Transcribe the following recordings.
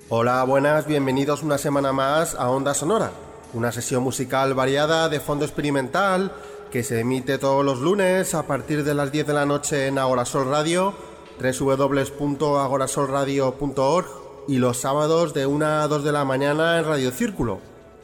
Hola, buenas, bienvenidos una semana más a Onda Sonora, una sesión musical variada de fondo experimental que se emite todos los lunes a partir de las 10 de la noche en Agorasol Radio, www.agorasolradio.org, y los sábados de 1 a 2 de la mañana en Radio Círculo,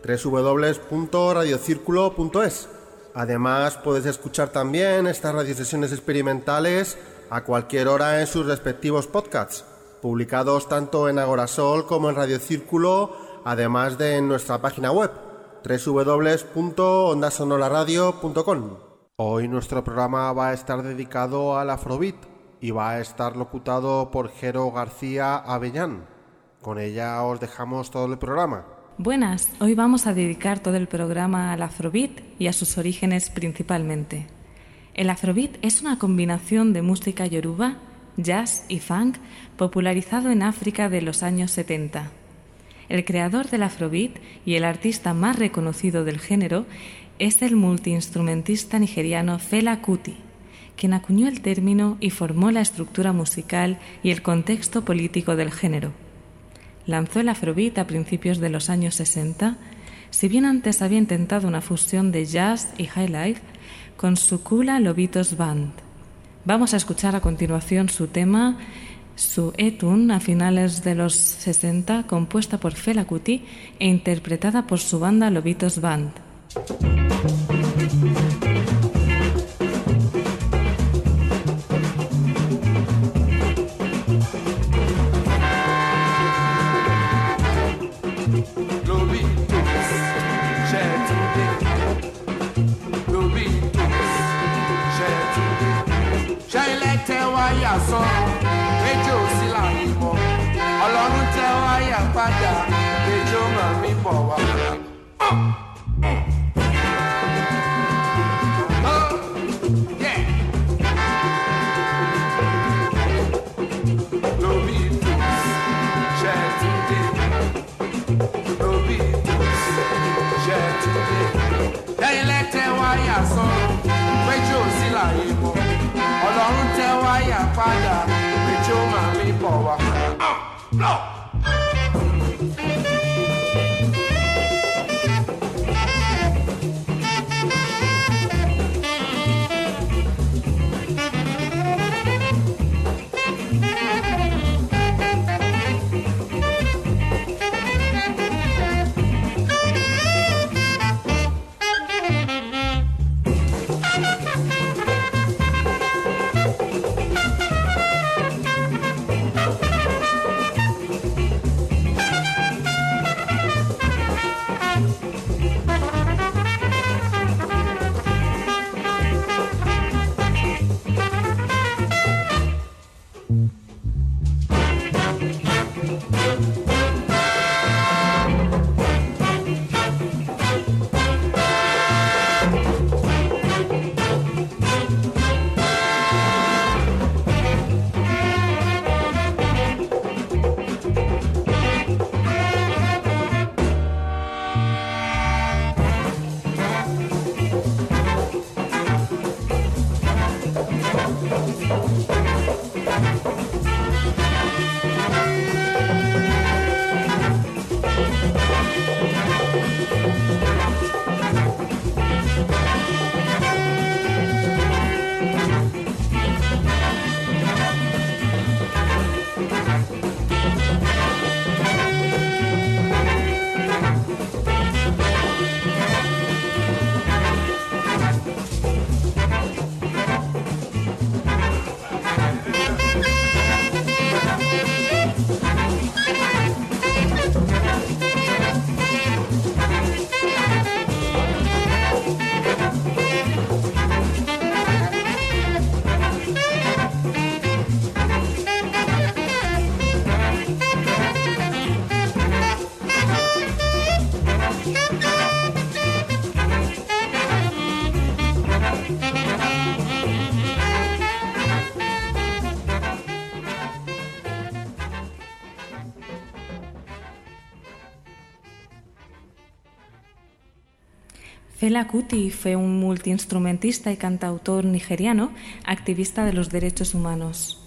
www.radiocirculo.es. Además, puedes escuchar también estas radiosesiones experimentales a cualquier hora en sus respectivos podcasts, publicados tanto en Agorasol como en Radio Círculo, además de en nuestra página web, www.ondasonoraradio.com. Hoy nuestro programa va a estar dedicado al Afrobeat y va a estar locutado por Jero García Avellán. Con ella os dejamos todo el programa. Buenas, hoy vamos a dedicar todo el programa al Afrobeat y a sus orígenes principalmente. El Afrobeat es una combinación de música yoruba, jazz y funk popularizado en África de los años 70. El creador del Afrobeat y el artista más reconocido del género es el multiinstrumentista nigeriano Fela Kuti, quien acuñó el término y formó la estructura musical y el contexto político del género. Lanzó el Afrobeat a principios de los años 60, si bien antes había intentado una fusión de jazz y highlife con su Kula Lobitos Band. Vamos a escuchar a continuación su tema, su Etun, a finales de los 60, compuesta por Fela Kuti e interpretada por su banda Lobitos Band. Sọ̀rọ̀ méjì ò sí láàyè mọ́ Ọlọ́run tẹ́ wáyà padà méjì ó máa mi bọ̀ wá. Lóbi ìtòs ṣe túnde lóbi ìtòs ṣe túnde lẹ́yìn lẹ́tẹ̀ wáyà sọ̀rọ̀ méjì ò sí láàyè mọ́ Ọlọ́run tẹ́ wáyà padà méjì ó máa mi bọ̀ wá. Fela Kuti fue un multiinstrumentista y cantautor nigeriano, activista de los derechos humanos.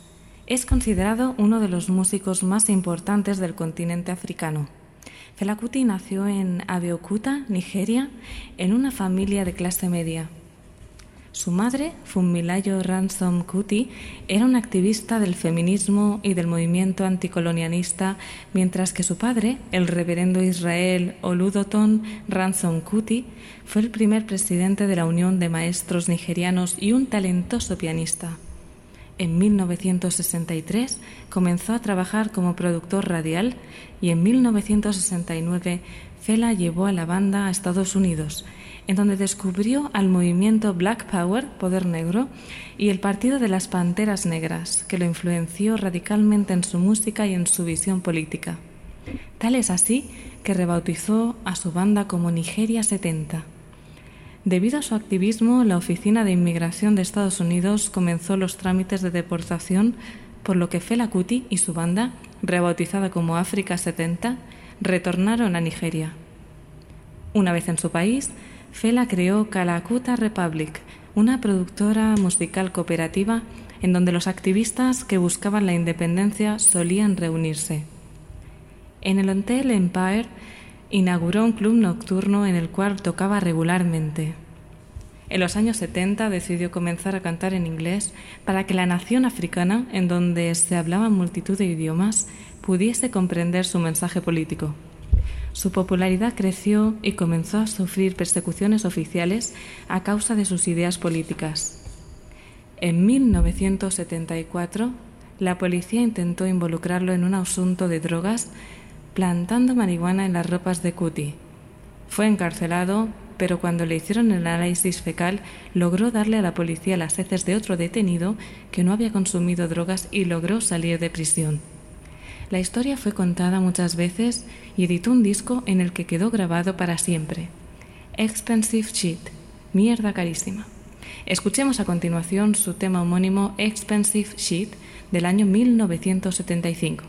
Es considerado uno de los músicos más importantes del continente africano. Fela Kuti nació en Abeokuta, Nigeria, en una familia de clase media. Su madre, Funmilayo Ransome Kuti, era una activista del feminismo y del movimiento anticolonialista, mientras que su padre, el reverendo Israel Oludoton Ransome Kuti, fue el primer presidente de la Unión de Maestros Nigerianos y un talentoso pianista. En 1963 comenzó a trabajar como productor radial y en 1969 Fela llevó a la banda a Estados Unidos, en donde descubrió al movimiento Black Power, Poder Negro, y el Partido de las Panteras Negras, que lo influenció radicalmente en su música y en su visión política. Tal es así que rebautizó a su banda como Nigeria 70. Debido a su activismo, la Oficina de Inmigración de Estados Unidos comenzó los trámites de deportación, por lo que Fela Kuti y su banda, rebautizada como África 70, retornaron a Nigeria. Una vez en su país, Fela creó Kalakuta Republic, una productora musical cooperativa en donde los activistas que buscaban la independencia solían reunirse. En el Hotel Empire inauguró un club nocturno en el cual tocaba regularmente. En los años 70 decidió comenzar a cantar en inglés para que la nación africana, en donde se hablaban multitud de idiomas, pudiese comprender su mensaje político. Su popularidad creció y comenzó a sufrir persecuciones oficiales a causa de sus ideas políticas. En 1974, la policía intentó involucrarlo en un asunto de drogas plantando marihuana en las ropas de Kuti. Fue encarcelado, pero cuando le hicieron el análisis fecal, logró darle a la policía las heces de otro detenido que no había consumido drogas y logró salir de prisión. La historia fue contada muchas veces y editó un disco en el que quedó grabado para siempre. Expensive Shit, mierda carísima. Escuchemos a continuación su tema homónimo Expensive Shit del año 1975.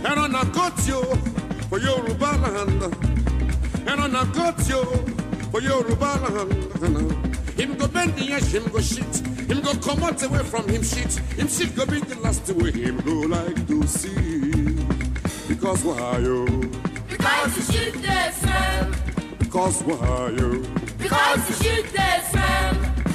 And on a got you for Yoruba land. And on a got you for Yoruba land. Him go bend the edge, him go shit. Him go come out away from him shit. Him shit go be the last way him go like to see. Because why you? Because you shit the firm. Because why you? Because you shit the firm.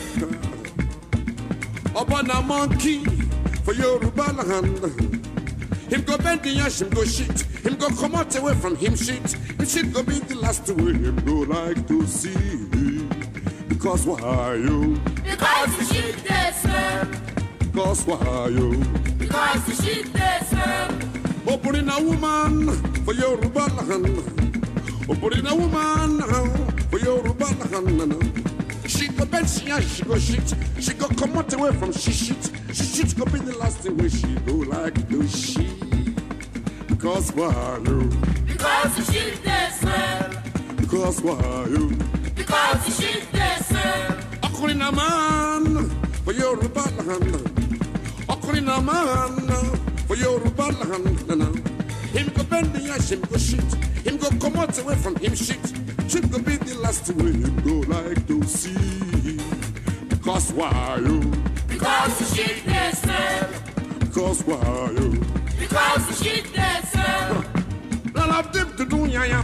Upon a monkey for Yoruba land. Him go bend the ash, him go shit. Him go come out away from him shit. Him shit go be the last way him go like to see. Because why you? Because you shit the firm. Because why you? Because you shit the firm. Opening a woman for Yoruba land. Opening a woman for Yoruba land. She go bend, she go shit. She go come out away from she shit. She shit go be the last way she go like do she. Because why you? Because you shit the firm. Because why you? Because you shit the firm. Occurring a man for Yoruba land. Occurring a man for Yoruba land. Him go bend the ash, him go shit. Him go come out away from him shit. Shit go be the last way him go like to see. Because why you? Because you shit the firm. Because why you? Because you shit the firm. None of them to do ya.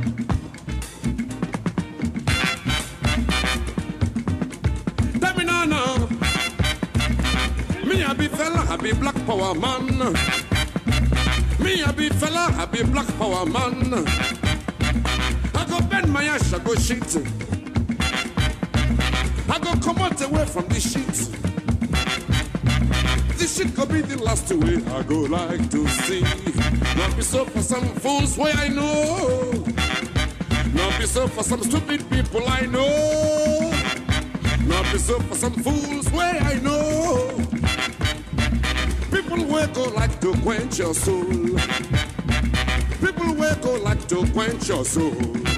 Tell me now. Me a be fella, I be black power man. Me a be fella, I be black power man. I go bend my ass, I go shit. I go come out away from this shit. This shit could be the last way I go like to see. Not be so for some fools way I know. Not be so for some stupid people I know. Not be so for some fools way I know. People will go like to quench your soul. People will go like to quench your soul.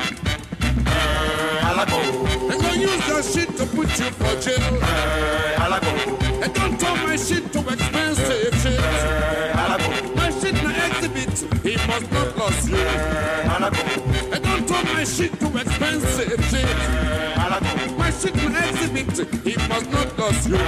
And don't use that shit to put you for jail. And don't turn my shit to expensive shit. My shit na exhibit, he must not lose you. And don't turn my shit to expensive shit. My shit na exhibit, he must not lose you.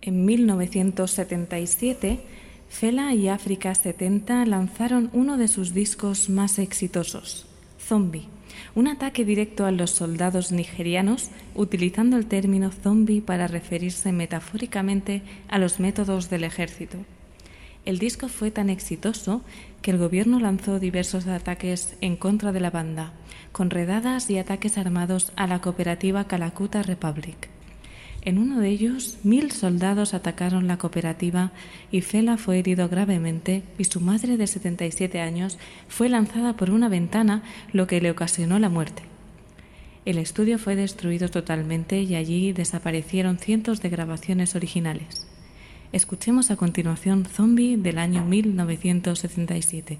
En 1977, Fela y África 70 lanzaron uno de sus discos más exitosos, Zombie, un ataque directo a los soldados nigerianos, utilizando el término zombie para referirse metafóricamente a los métodos del ejército. El disco fue tan exitoso que el gobierno lanzó diversos ataques en contra de la banda, con redadas y ataques armados a la cooperativa Calcutta Republic. En uno de ellos, 1000 soldados atacaron la cooperativa y Fela fue herido gravemente y su madre de 77 años fue lanzada por una ventana, lo que le ocasionó la muerte. El estudio fue destruido totalmente y allí desaparecieron cientos de grabaciones originales. Escuchemos a continuación Zombie del año 1977.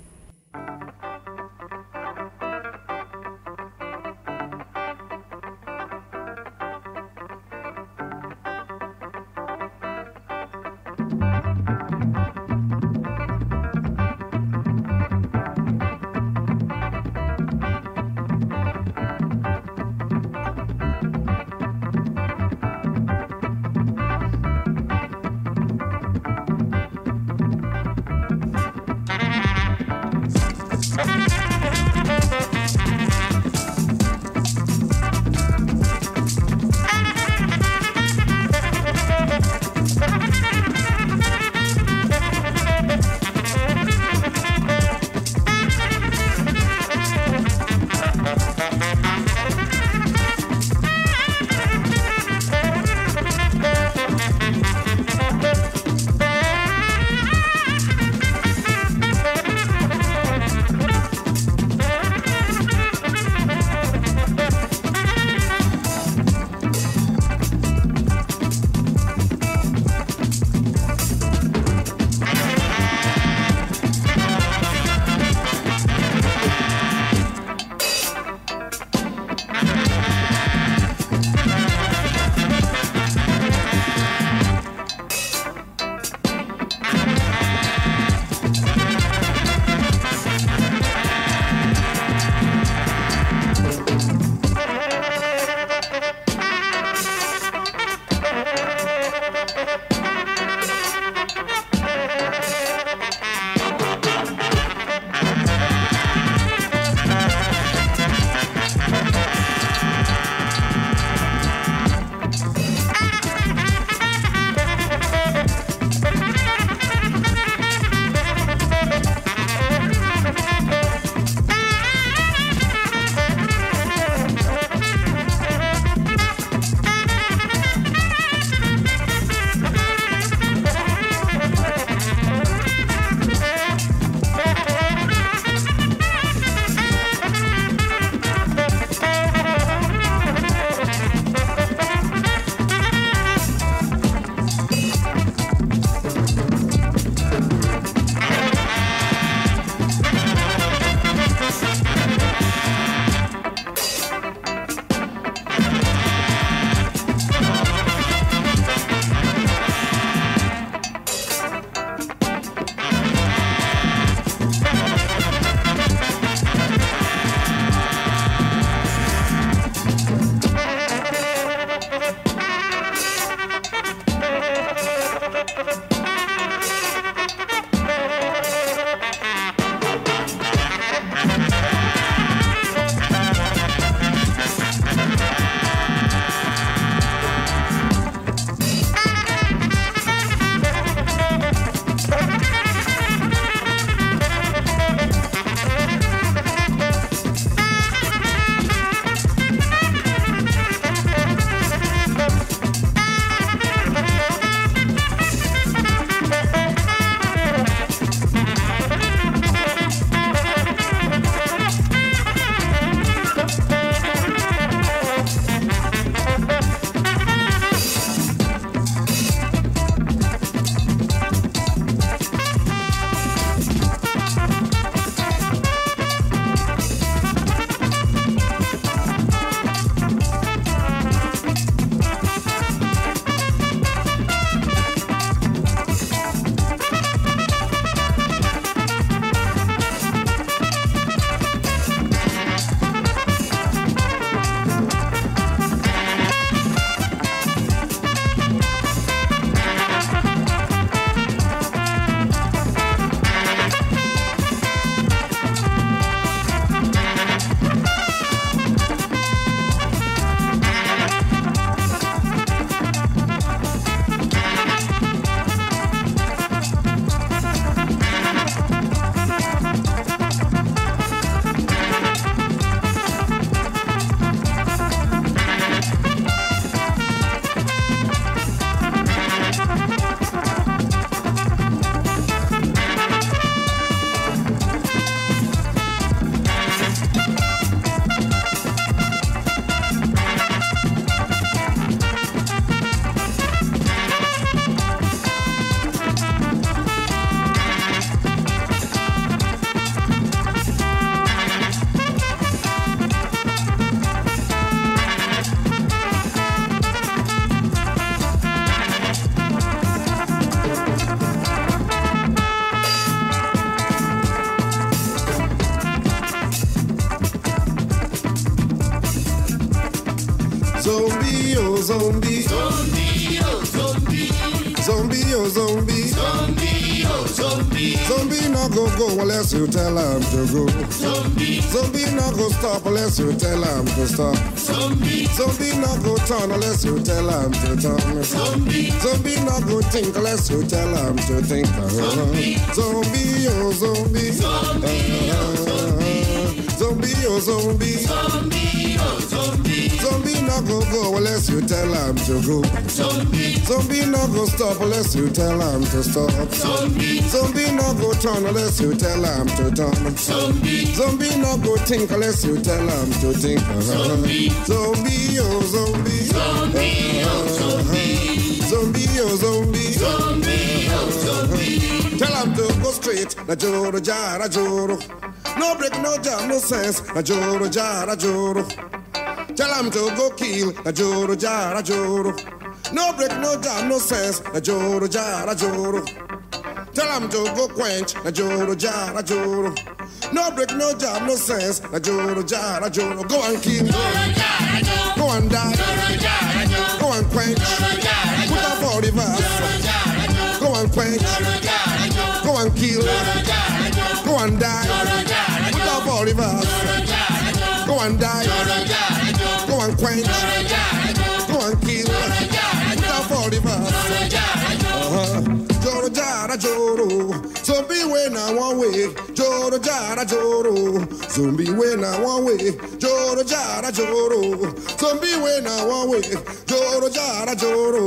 Zombie, oh zombie. Zombie, oh zombie. Zombie, oh zombie. Zombie, oh zombie. Zombie not go unless you tell him to go. Zombie, Zombie not go stop unless you tell him to stop. zombie, Zombie not go turn unless you tell him to turn. zombie, Zombie not go think unless you tell him to think. Zombie, oh zombie. zombie, oh zombie. Zombie, oh zombie. Zombie, oh zombie. Zombie not go unless you tell him to go. Zombie, Zombie not go stop unless you tell him to stop. zombie, Zombie not go turn unless you tell him to turn. zombie, Zombie not go think unless you tell him to think. Zombie. Zombie, oh zombie. zombie, oh zombie. Zombie, oh zombie. Zombie, oh zombie. Tell him to go straight. Na joro jara joro. No break, no jam, no sense. Na joro jara joro. Tell him to go kill. Na joro jara joro. No break, no jam, no sense. Na joro jara joro. Tell him to go quench. Na joro jara joro. No break, no jam, no sense. Na joro jara joro. Go and kill. Go and die. Go and quench. Put up all the verse. Go and quench. Go and kill. Go and die. Put up all the verse. Go and die. Go and quench. Go and kill. Put up all the verse. Joro jara joro. Zombie way now one way. Joro jara joro. Zombie way now one way. Joro jara joro. Zombie way now one way. Joro jara joro.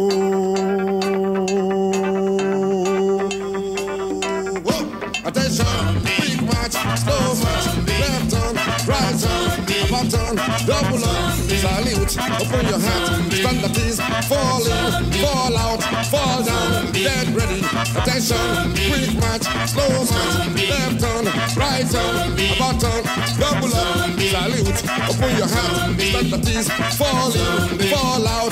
Whoa. Attention, big march, slow march, left on, right on, up on, double on, salute, open your hat, stand that is, fall in, fall out, fall down, dead ready, attention, quick march, slow march, left on, right on, up on, double on, salute, open your hat, stand that is, fall in, fall out,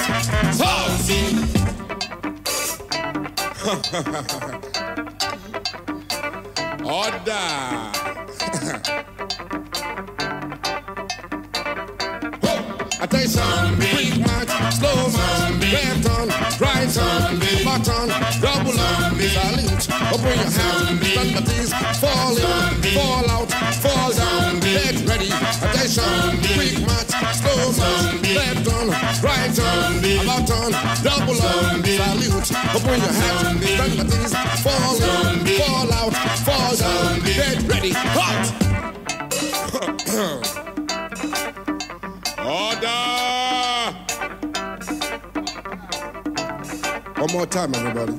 Order! Attention, quick march, slow march, left on, right on, button, double on, salute, open your hand, stand at ease, fall in, fall out, fall down, get ready, attention, quick march, slow march, left on, right on, button, double on, salute, open your hand, stand at ease, fall in, fall out, fall down, get ready, hot! Order! One more time, everybody.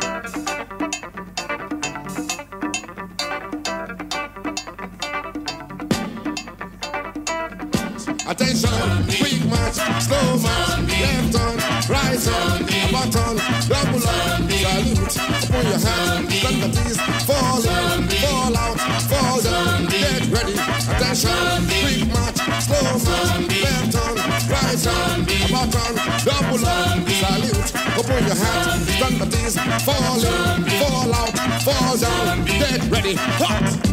Attention, quick march, slow march, left on, right on, button, double on, salute, open your hand, stand at ease, fall in, fall out, fall down, get ready, attention, quick march, slow march, left on, right on, button, double on, salute, open your hand, stand at ease, fall in, fall out, fall down, get ready, hot!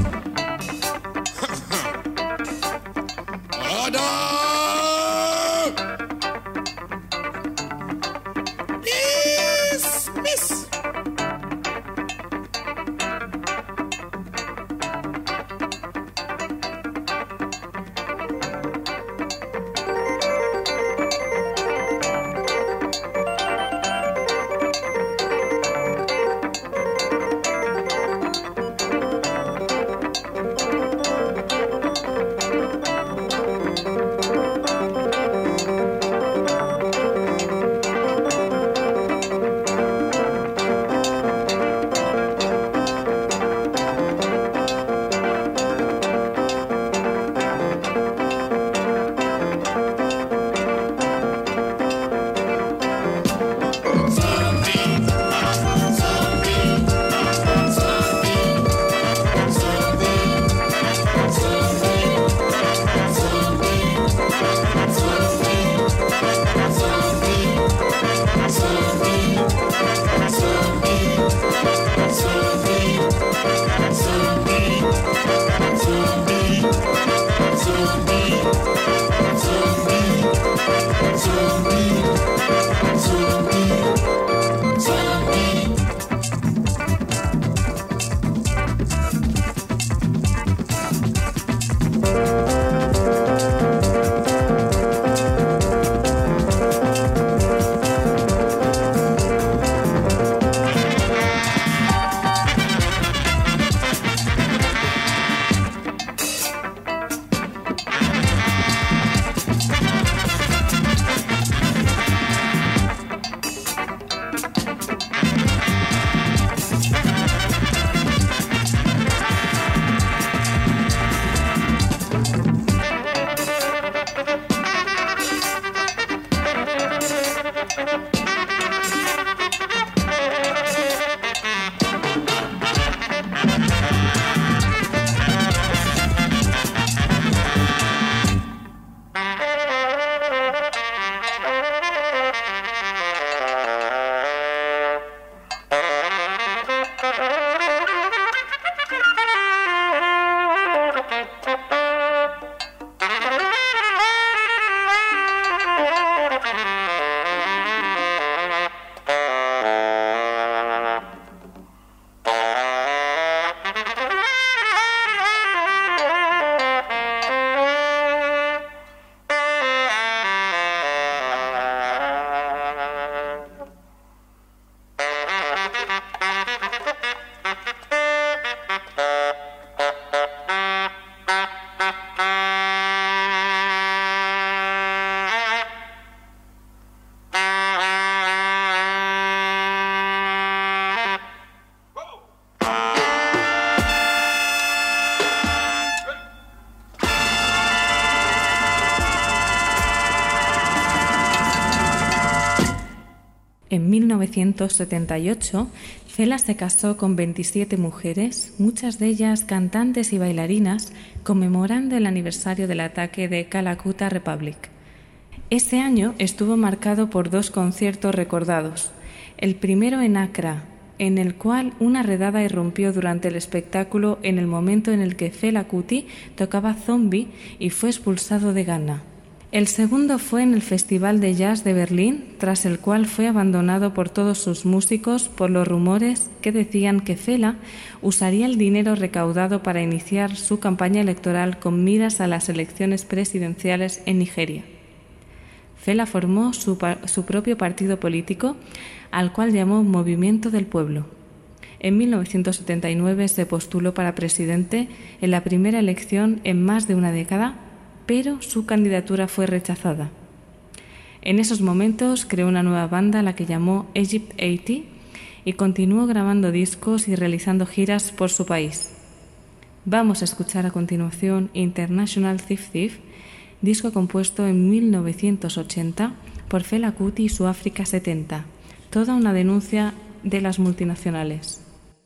En 1978, Fela se casó con 27 mujeres, muchas de ellas cantantes y bailarinas, conmemorando el aniversario del ataque de Calcutta Republic. Ese año estuvo marcado por 2 conciertos recordados. El primero en Accra, en el cual una redada irrumpió durante el espectáculo en el momento en el que Fela Kuti tocaba Zombie y fue expulsado de Ghana. El segundo fue en el Festival de Jazz de Berlín, tras el cual fue abandonado por todos sus músicos por los rumores que decían que Fela usaría el dinero recaudado para iniciar su campaña electoral con miras a las elecciones presidenciales en Nigeria. Fela formó su propio partido político, al cual llamó Movimiento del Pueblo. En 1979 se postuló para presidente en la primera elección en más de una década, pero su candidatura fue rechazada. En esos momentos creó una nueva banda a la que llamó Egypt 80 y continuó grabando discos y realizando giras por su país. Vamos a escuchar a continuación International Thief Thief, disco compuesto en 1980 por Fela Kuti y su África 70, toda una denuncia de las multinacionales.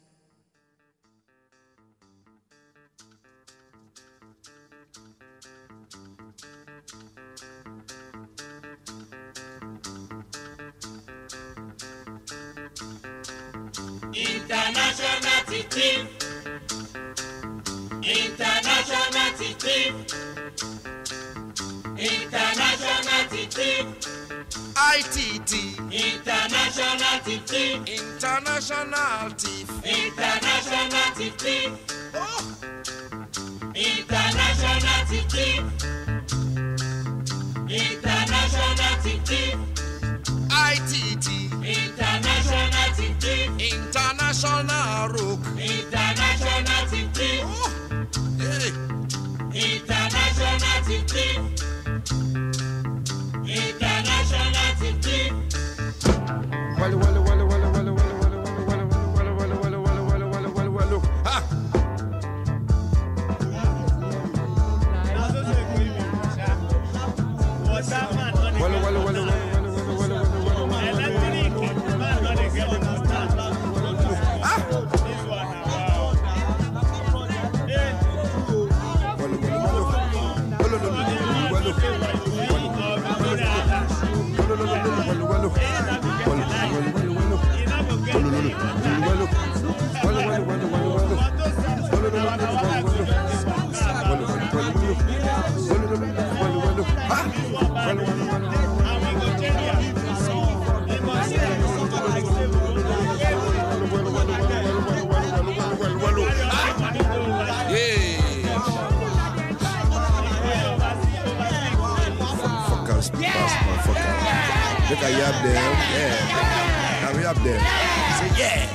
International thief, international thief, international thief, ITT, international thief, international thief. international thief, Oh, international thief, international thief, ITT, international thief, international rook. international thief, Oh, hey, international thief, international thief. wallo, wallo, wallo, wallo, wallo, wallo, wallo, wallo, wallo, wallo, wallo, wallo, wallo, wallo, wallo, wallo. Ah. Wallo, wallo, wallo, wallo, wallo, wallo, wallo, wallo, Look at you up there, yeah. Now we up there. Say yeah.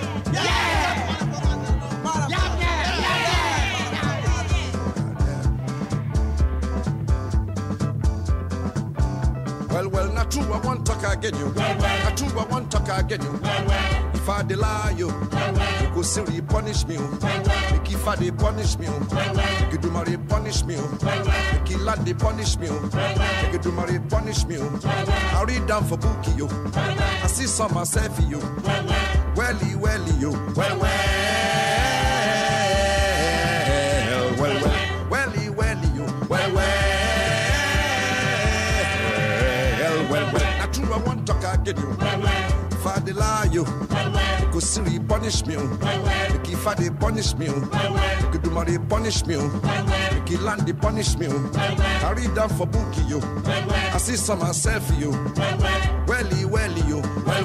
Well, not true, I want talk again you. Not true, I want talk again you. If I lie you, you go silly punish me. Make if I they punish me. Make you do my punish me. Make you land they punish me. Make you do my punish me. I read down for bookie you. I see some myself you. Welly, welly you. Well, welly, welly you. Well, not true, I want talk again you. If I they lie you, go silly punish me. Make if I they punish me. Make you do my punish me. Make you land they punish me. I read down for bookie you. I see some myself you. Welly, welly you.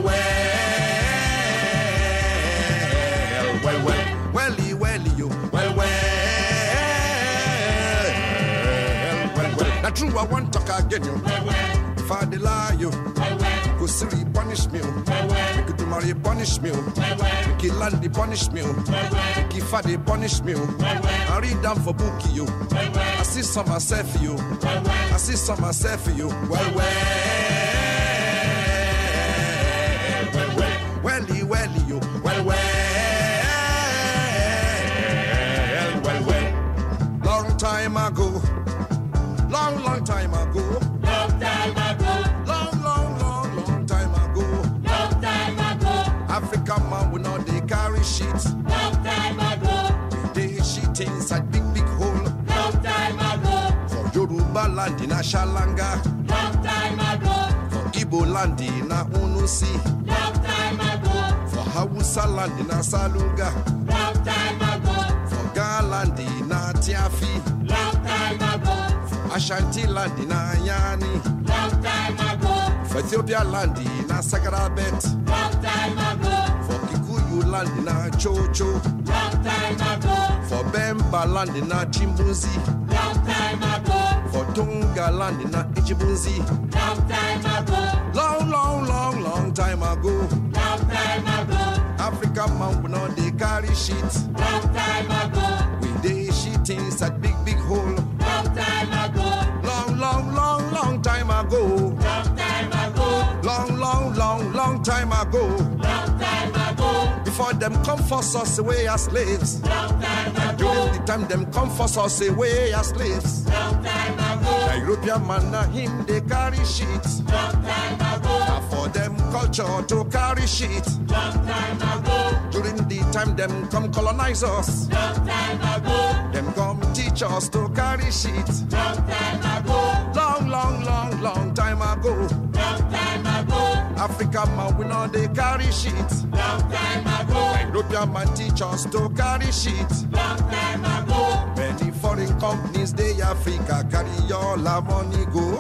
Welly, welly you. Not true, I want talk again you. If I they lie you, go silly punish me. Make you do my punish me. Make you land the punish me. Make you fa they punish me. I read down for bookie you. I see some myself you. I see some myself you. Welly you. Long time ago. Long time ago. Long time ago, Long time ago. long time land in a Shalanga. Long time ago. For Igbo land in a Unusi. Long time ago. For Hausa land in a Salunga. Long time ago. For Ga land in a Tiafi. Long time ago. For Ashanti land in a Yani. Long time ago. For Ethiopia land in a Sagarabet. Long time ago. For Kikuyu land in a Chocho. Long time ago. For Bemba land in a Chimbuzi. Long time ago. For Tunga land in a Ichibunzi. Long time ago. Long, long, long, long time ago. Long time ago. Africa man we know they carry shit. Long time ago. We they shit inside big, big hole. Long time ago. Long, long, long, long time ago. Long time ago. Long, long, long, long time ago. Long time ago. Before them come force us away as slaves. Long time ago. During the time them come force us away as slaves. Long time ago. The European man na him they carry shit. Long time ago. Now for them culture to carry shit. Long time ago. During the time them come colonize us. Long time ago. Them come teach us to carry shit. Long time ago. Long, long, long, long time ago. Long time ago. Africa man we know they carry shit. Long time ago. European man teach us to carry shit. Long time ago. Many foreign companies they Africa carry all our money go.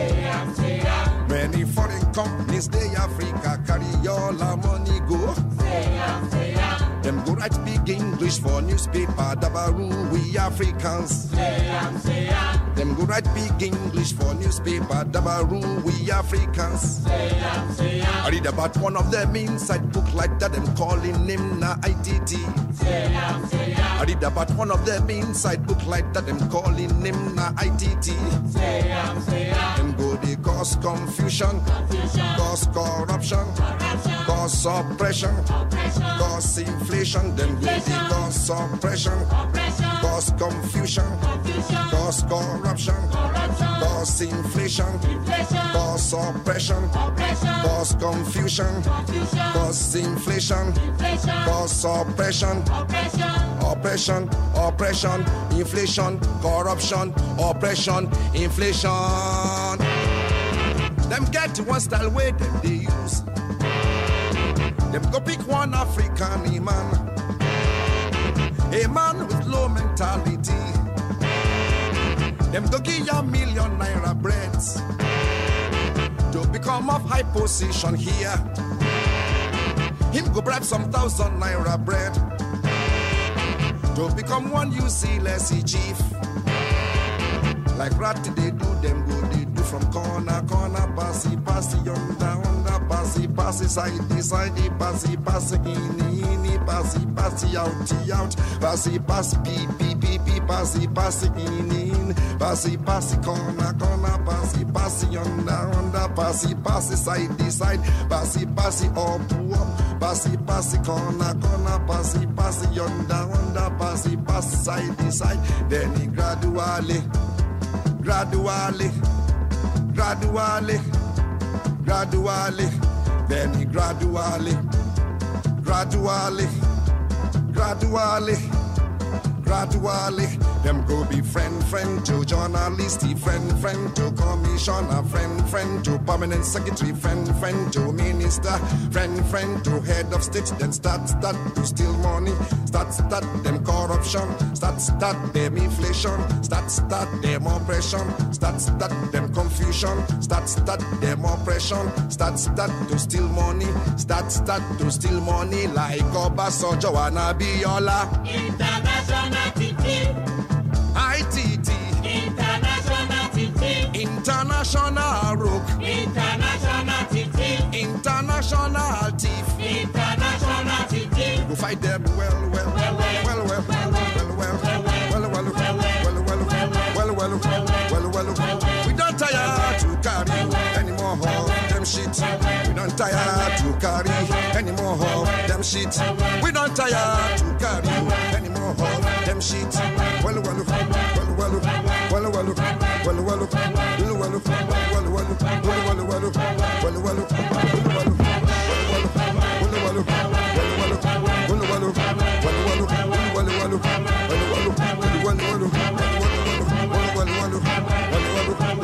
Say am. Many foreign companies they Africa carry all our money go. Say am. Them go write big English for newspaper Dabaru we Africans. Say am. Them go write big English for newspaper Dabaru we Africans. Say am. I read about one of them inside book like that them calling him na ITT. Say am. I read about one of them inside book like that them calling him na ITT. Say am. Them go they cause confusion, cause corruption, cause oppression, cause inflation. Them go they cause oppression, cause confusion, cause corruption, cause inflation, cause oppression, cause confusion, cause inflation, cause oppression, oppression, oppression, inflation, corruption, oppression, inflation. Them get one style way them they use. Them go pick one African man, a man with low mentality. Them go give ya $1,000,000 breads to become of high position here. Him go bribe some $1,000 bread to become one useless chief. Like rat they do, them go they do from corner, corner, passy, passy, under, passy, passy, side, passy, passy, in, passy, passy, out, passy, passy, pee, passy, passy, in, passy, passy, corner, passy, passy, under, passy, passy, side, passy, passy, up, passy, passy, corner, passy, passy, under, passy, passy, side, then he gradually, then he gradually, them go be friend to journalist, friend to commissioner, friend to permanent secretary, friend to minister, friend to head of state, then start to steal money, start them corruption, start them inflation, start them oppression, start them confusion, start them oppression, start to steal money, start to steal money like Obasanjo and Abiola. International TV. ITT. International TV. International Rook. International TV. International Thief. International TV. We fight them well. We don't tire to carry anymore of them shit. We don't tire to carry anymore of them shit. We don't tire to carry anymore of them shit. Well,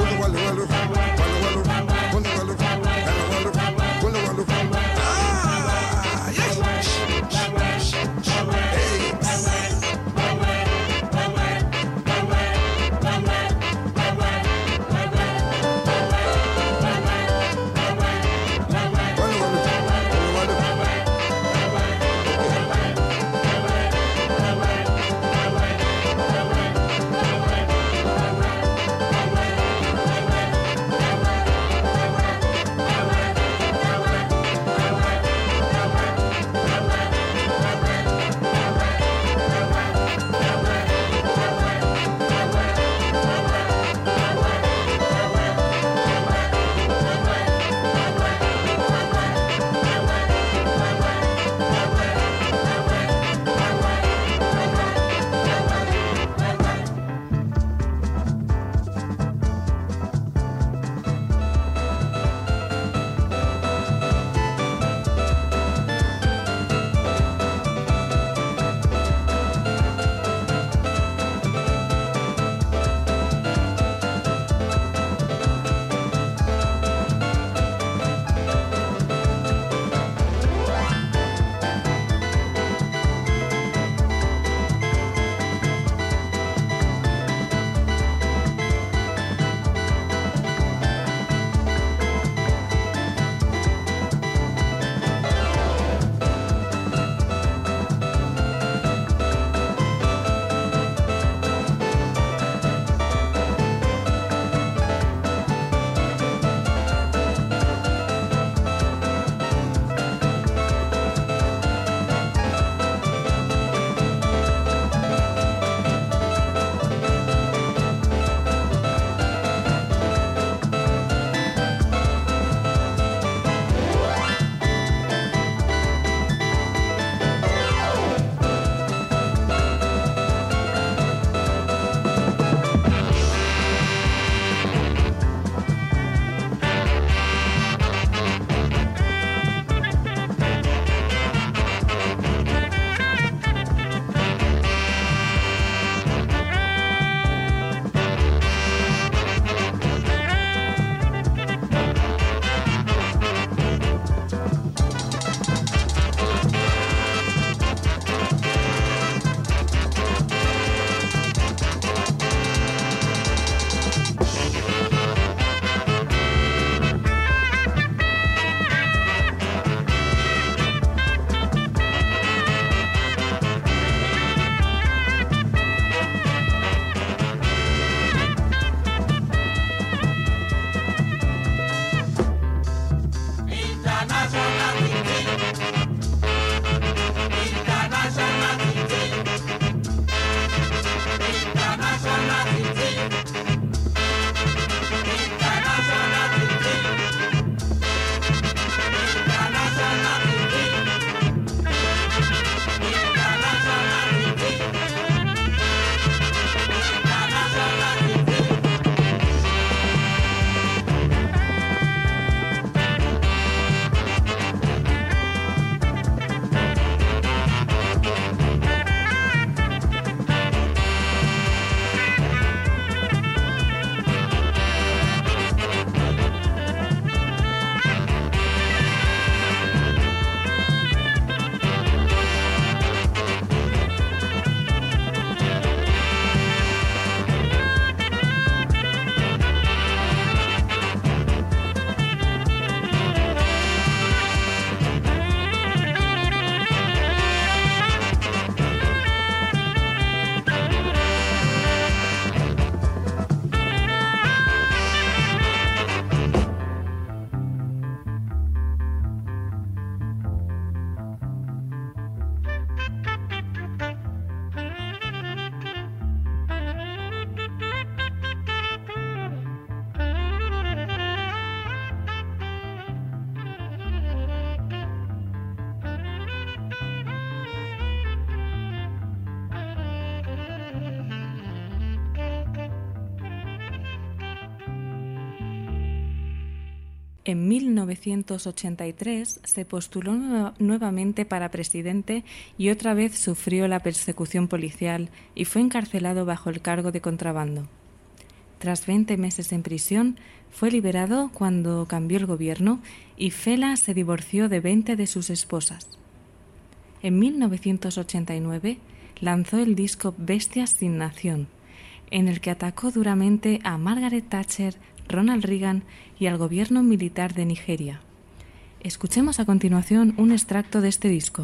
En 1983 se postuló nuevamente para presidente y otra vez sufrió la persecución policial y fue encarcelado bajo el cargo de contrabando. Tras 20 meses en prisión, fue liberado cuando cambió el gobierno y Fela se divorció de 20 de sus esposas. En 1989 lanzó el disco Bestias sin Nación, en el que atacó duramente a Margaret Thatcher, Ronald Reagan y al gobierno militar de Nigeria. Escuchemos a continuación un extracto de este disco.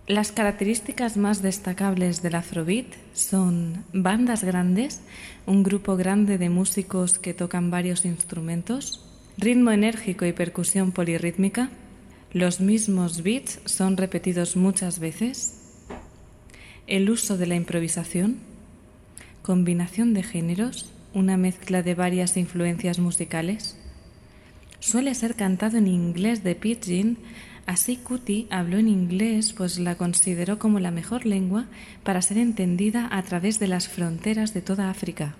Las características más destacables del Afrobeat son bandas grandes, un grupo grande de músicos que tocan varios instrumentos, ritmo enérgico y percusión polirrítmica, los mismos beats son repetidos muchas veces, el uso de la improvisación, combinación de géneros, una mezcla de varias influencias musicales. Suele ser cantado en inglés de pidgin. Así Kuti habló en inglés, pues la consideró como la mejor lengua para ser entendida a través de las fronteras de toda África.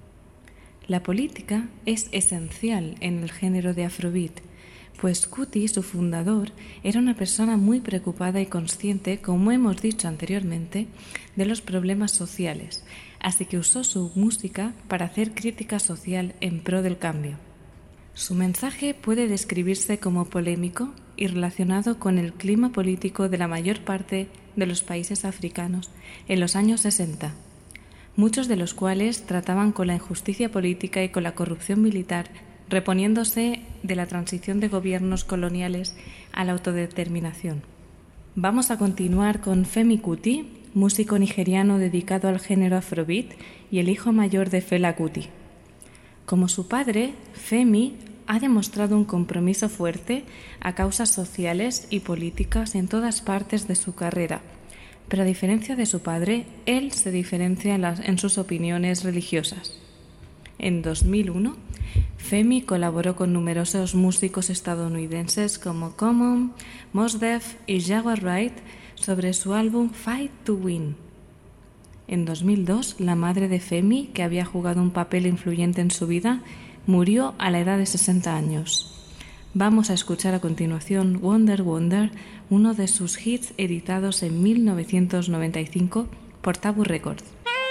La política es esencial en el género de Afrobeat, pues Kuti, su fundador, era una persona muy preocupada y consciente, como hemos dicho anteriormente, de los problemas sociales, así que usó su música para hacer crítica social en pro del cambio. Su mensaje puede describirse como polémico y relacionado con el clima político de la mayor parte de los países africanos en los años 60, muchos de los cuales trataban con la injusticia política y con la corrupción militar, reponiéndose de la transición de gobiernos coloniales a la autodeterminación. Vamos a continuar con Femi Kuti, músico nigeriano dedicado al género Afrobeat y el hijo mayor de Fela Kuti. Como su padre, Femi ha demostrado un compromiso fuerte a causas sociales y políticas en todas partes de su carrera, pero a diferencia de su padre, él se diferencia en sus opiniones religiosas. En 2001, Femi colaboró con numerosos músicos estadounidenses como Common, Mos Def y Jaguar Wright sobre su álbum Fight to Win. En 2002, la madre de Femi, que había jugado un papel influyente en su vida, murió a la edad de 60 años. Vamos a escuchar a continuación Wonder Wonder, uno de sus hits editados en 1995 por Tabu Records.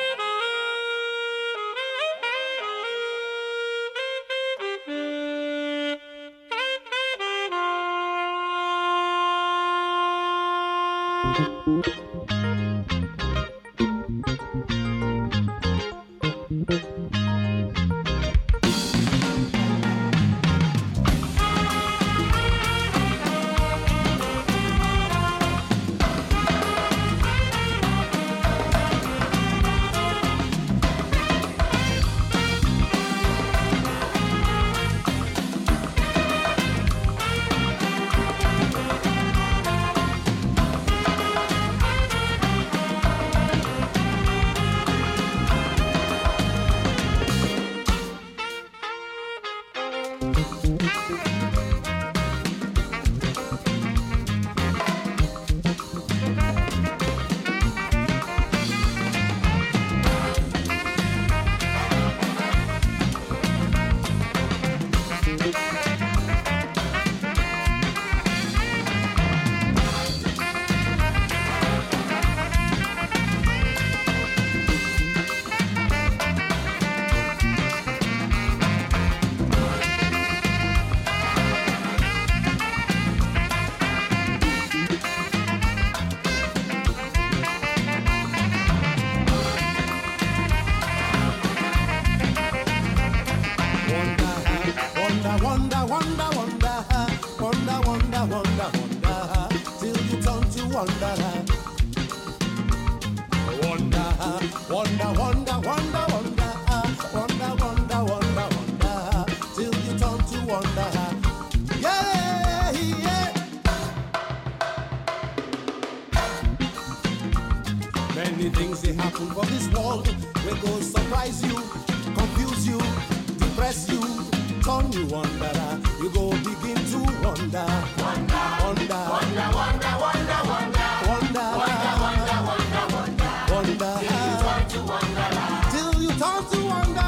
Many things they happen for this world. We go surprise you, confuse you, depress you, turn you wonder. You go begin to wonder, wonder, wonder, wonder, wonder, wonder, wonder, wonder, wonder, wonder, wonder, wonder, wonder. Till you turn to wonder.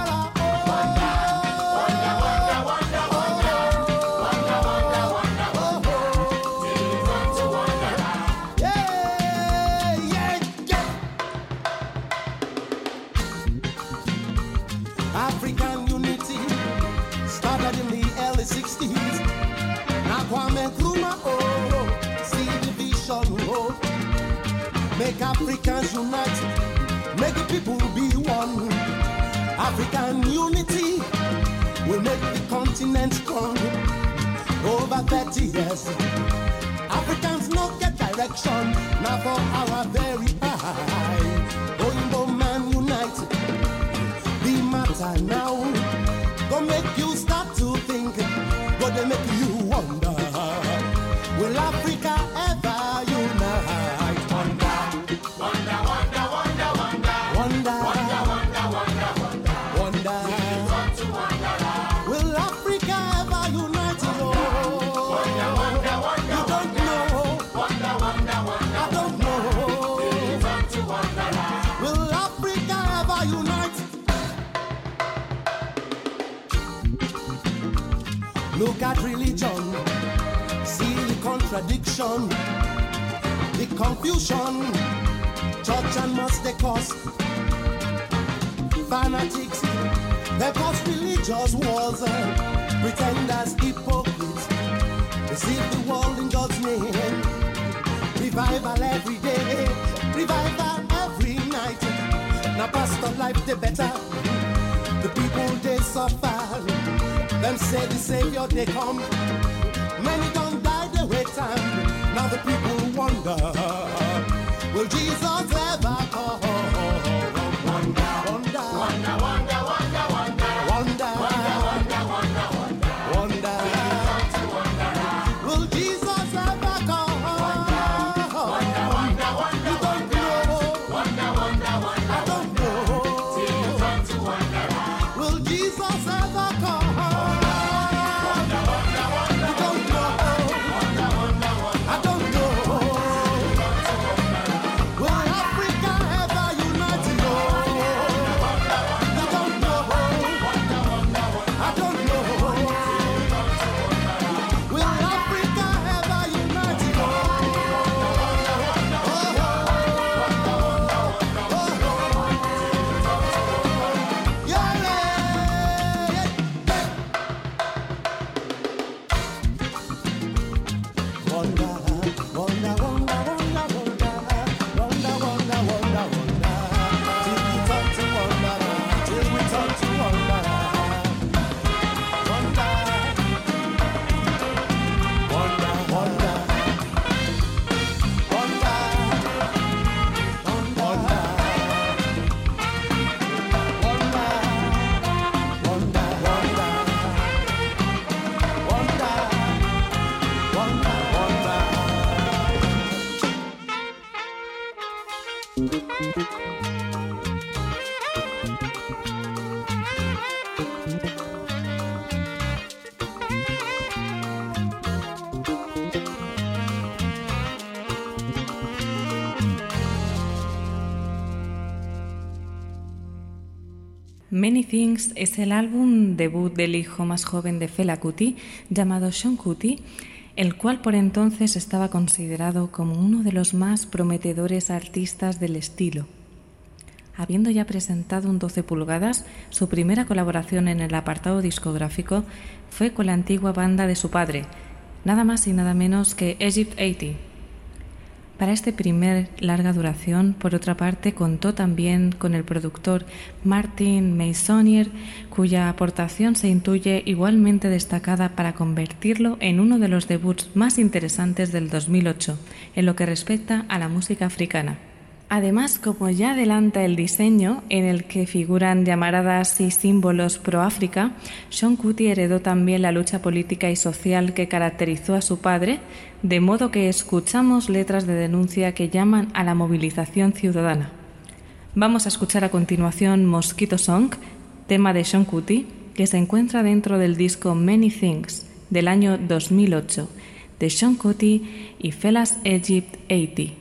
African unity started in the early 60s. Now Kwame Nkrumah, see the vision, make Africans unite, make the people be one. African unity will make the continent strong. Over 30 years, Africans no get direction, now for our very high. Rainbow man unite, the matter now. Go make you start to think, go they make you wonder. Will Africa ever unite? Wonder, wonder, wonder, wonder, wonder, wonder, wonder, wonder, wonder, wonder, wonder. Will Africa ever unite? Wonder, wonder, wonder, you don't know. Wonder, wonder, wonder, I don't know. Will Africa ever unite? Look at religion, see the contradiction, the confusion, church and must they cause fanatics, they cause religious wars, pretenders, hypocrites, deceive the world in God's name, revival every day, revival every night, now pastor life they better, the people they suffer. Them say the Savior they come. Many don't die they wait time. Now the people wonder, will Jesus ever come? Wonder, wonder, wonder, wonder, wonder, wonder, wonder, wonder, wonder, wonder. Will Jesus ever come? Wonder, wonder, wonder, you don't know. Wonder, wonder, wonder, I don't know. Will Jesus ever come? Many Things es el álbum debut del hijo más joven de Fela Kuti, llamado Sean Kuti, el cual por entonces estaba considerado como uno de los más prometedores artistas del estilo. Habiendo ya presentado un 12 pulgadas, su primera colaboración en el apartado discográfico fue con la antigua banda de su padre, nada más y nada menos que Egypt 80. Para este primer larga duración, por otra parte, contó también con el productor Martin Meissonier, cuya aportación se intuye igualmente destacada para convertirlo en uno de los debuts más interesantes del 2008, en lo que respecta a la música africana. Además, como ya adelanta el diseño, en el que figuran llamaradas y símbolos pro-África, Sean Kuti heredó también la lucha política y social que caracterizó a su padre, de modo que escuchamos letras de denuncia que llaman a la movilización ciudadana. Vamos a escuchar a continuación Mosquito Song, tema de Sean Kuti, que se encuentra dentro del disco Many Things, del año 2008, de Sean Kuti y Fela's Egypt 80.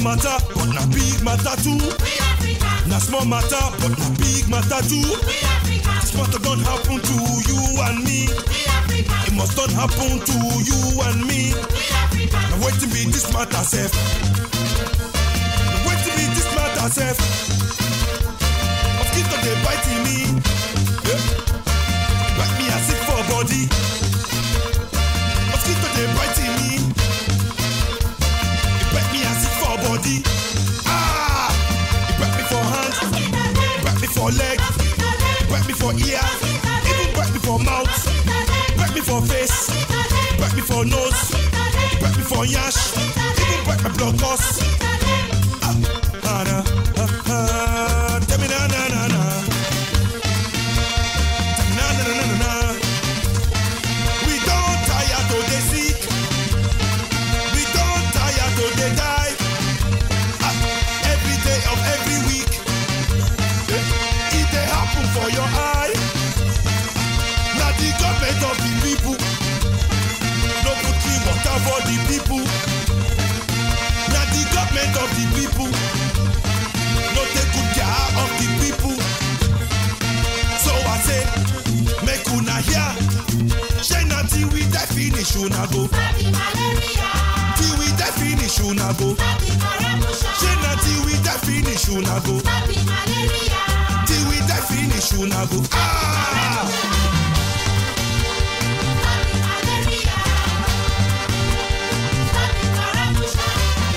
matter, but na big matter too. We Africa. Na small matter, but na big matter too. We Africa. This matter don't happen to you and me. We Africa. It must not happen to you and me. We Africa. Now wait to be this matter self. Now wait to be this matter self. Mosquito they biting me. Yeah. Bite me as if for body. Mosquito they biting me. It bite me as if for body. Ah! It bite me for hands. It bite me for leg. It bite me for ear. Even bite me for mouth. It bite me for face. It bite me for nose. It bite me for yash. Even bite my blood cause. Tell me na na na na. Tell me na na na na na. We don't tire to dey sick. We don't tire to dey die. Every day of every week. It dey happen for your eye. Na the government of the people. No put clean water for the people. Na the government of the people. No take good care of the people. So I say, make una hear. Shey na till we die finish una go. Happy malaria. Till we die finish una go. Happy corruption. Shey na till we die finish una go. Happy malaria. Till we die finish una go. Ah! Happy malaria. Happy corruption.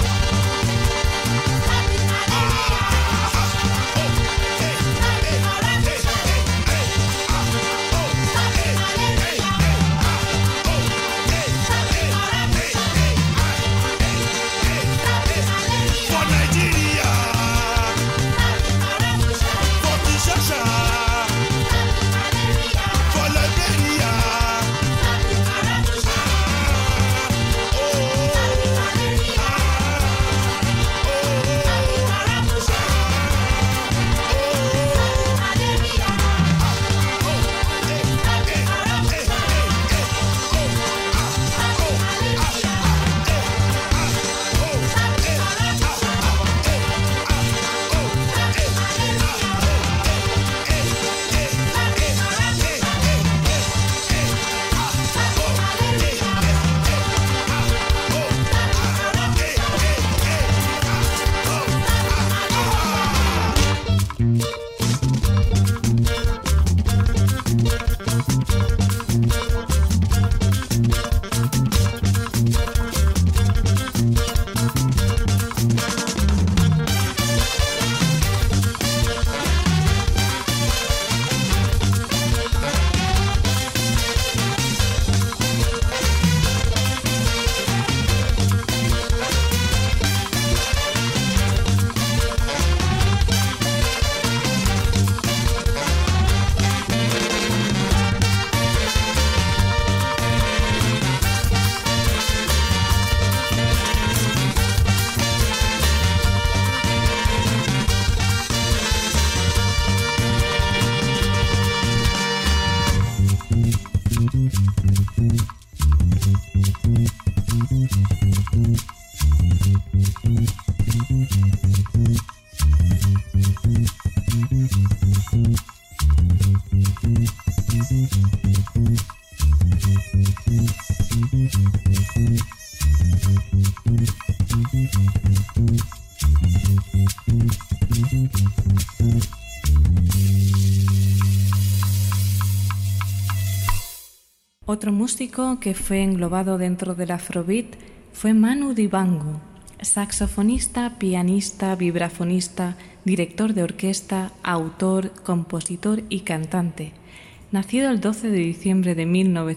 Happy malaria. For Nigeria, for Kinshasa, for Liberia. Otro músico que fue englobado dentro del Afrobeat fue Manu Dibango, saxofonista, pianista, vibrafonista, director de orquesta, autor, compositor y cantante. Nacido el 12 de diciembre de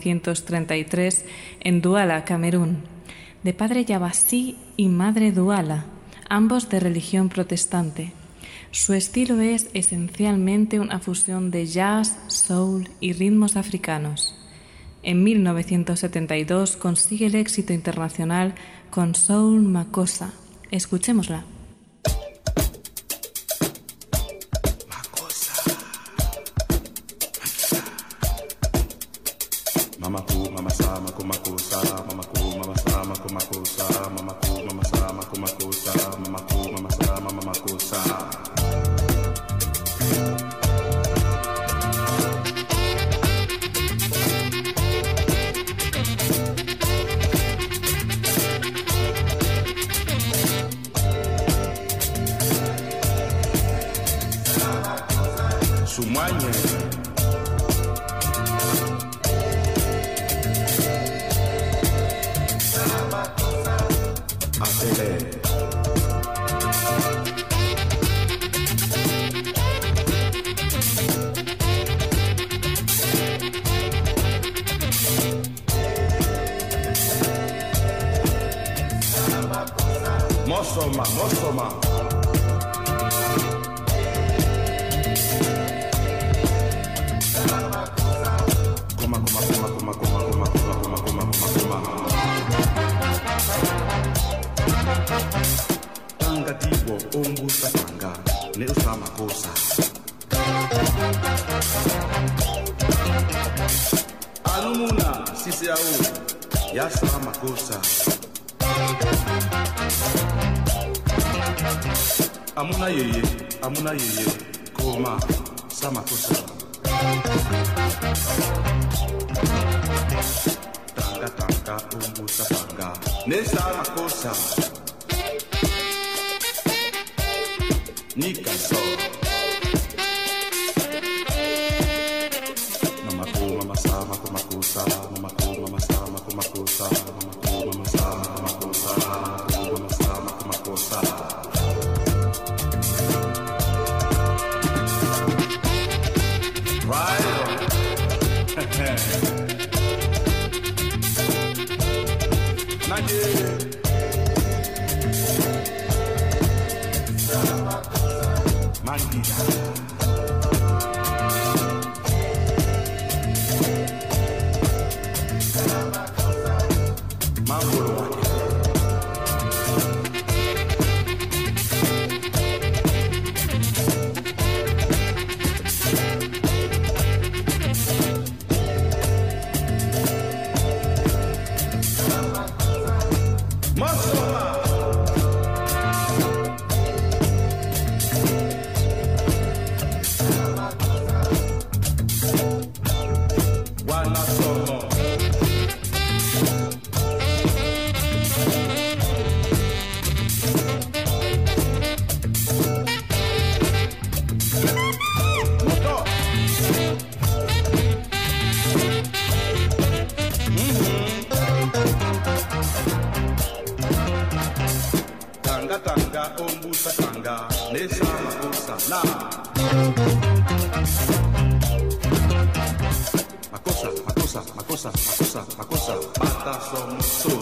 1933 en Douala, Camerún, de padre yabasí y madre Douala, ambos de religión protestante. Su estilo es esencialmente una fusión de jazz, soul y ritmos africanos. En 1972 consigue el éxito internacional con Soul Makossa. Escuchémosla. Mamaku, mamasa, makumakusa, mamaku, mamasa, makumakusa, mamaku, mamasa, makumakusa, mamaku. Sumanye. Atele. Mosoma, Mosoma. Coma, coma, coma, coma, coma, coma, coma, coma, coma, coma. Tanga diwo ombusa tanga ne usama kosa. Alumuna sisi au ya sama kosa. Amuna yeye, koma, sama kosa. Tanga, tanga, umbusa tanga, ne sama kosa. Nika so. Mama ko, mama sama, koma kosa. Mama ko, mama sama, koma kosa. Mama ko, mama sama, koma kosa. Mama sama, koma kosa. Makosa, bata som so.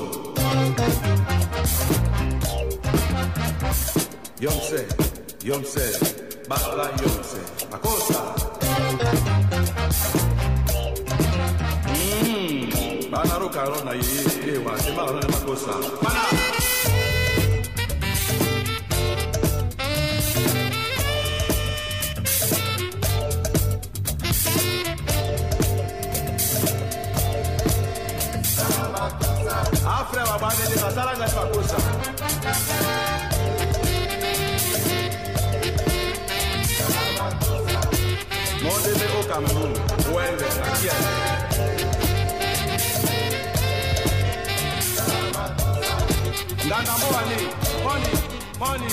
Yomse, bata yomse, makosa. Bana rokarona ye, wa sema ona makosa. Bana. Afre wa bane ni masala na makosa. Monde de au Cameroun, Wende, Akia. Dana money.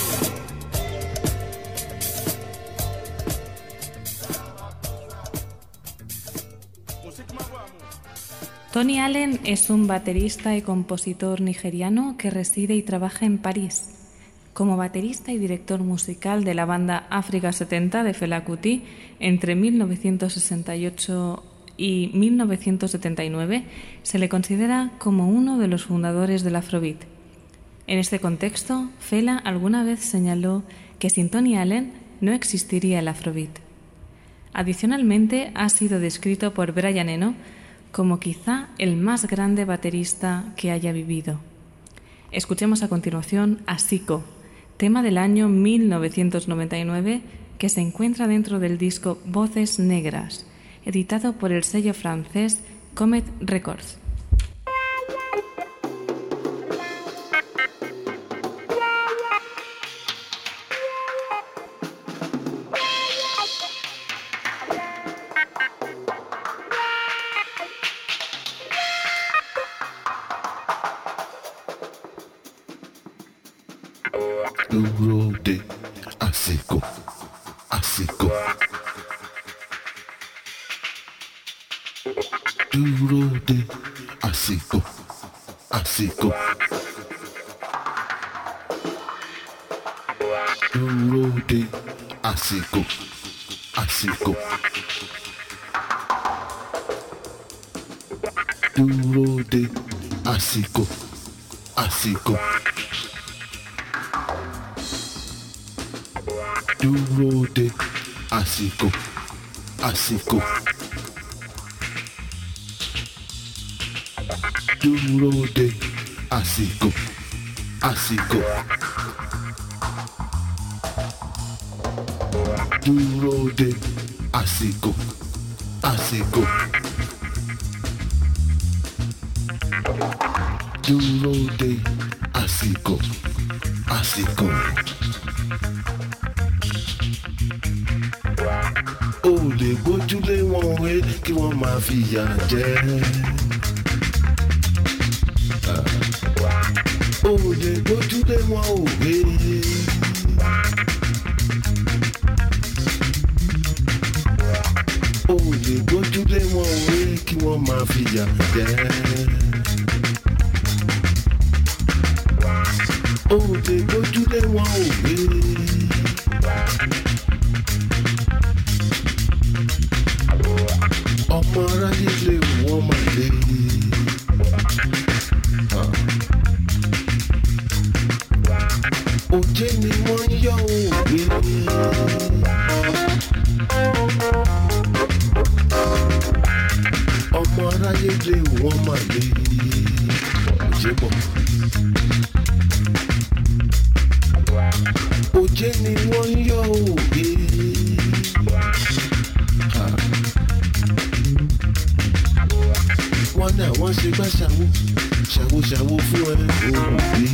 Tony Allen es un baterista y compositor nigeriano que reside y trabaja en París. Como baterista y director musical de la banda África 70 de Fela Kuti entre 1968 y 1979, se le considera como uno de los fundadores del Afrobeat. En este contexto, Fela alguna vez señaló que sin Tony Allen no existiría el Afrobeat. Adicionalmente, ha sido descrito por Brian Eno como quizá el más grande baterista que haya vivido. Escuchemos a continuación a Siko, tema del año 1999 que se encuentra dentro del disco Voces Negras, editado por el sello francés Comet Records. Duro de Asiko. Dúró de àsìkò, àsìkò. Dúró de àsìkò, àsìkò. Dúró de àsìkò, àsìkò. Dúró de àsìkò, àsìkò. Dúró de àsìkò, àsìkò. Dúró de àsìkò, àsìkò. Dúró de àsìkò, àsìkò. O lè gbójúlé wọn wé kí wọ́n máa fìyà jẹ. O lè gbójúlé wọn òwe. O lè gbójúlé wọn òwe kí wọ́n máa fìyà jẹ. O lè gbójúlé wọn òwe. Ọmọ aráyé lè wọ́n máa lè. Òjé ni wọ́n ń yọ òwe. Ọmọ aráyé lè wọ́n máa lè. Òjé bọ̀. Òjé ni wọ́n ń yọ òwe. Wọ́n náà wọ́n ṣe gbá ṣàwó, ṣàwó ṣàwó fún ẹ òwe.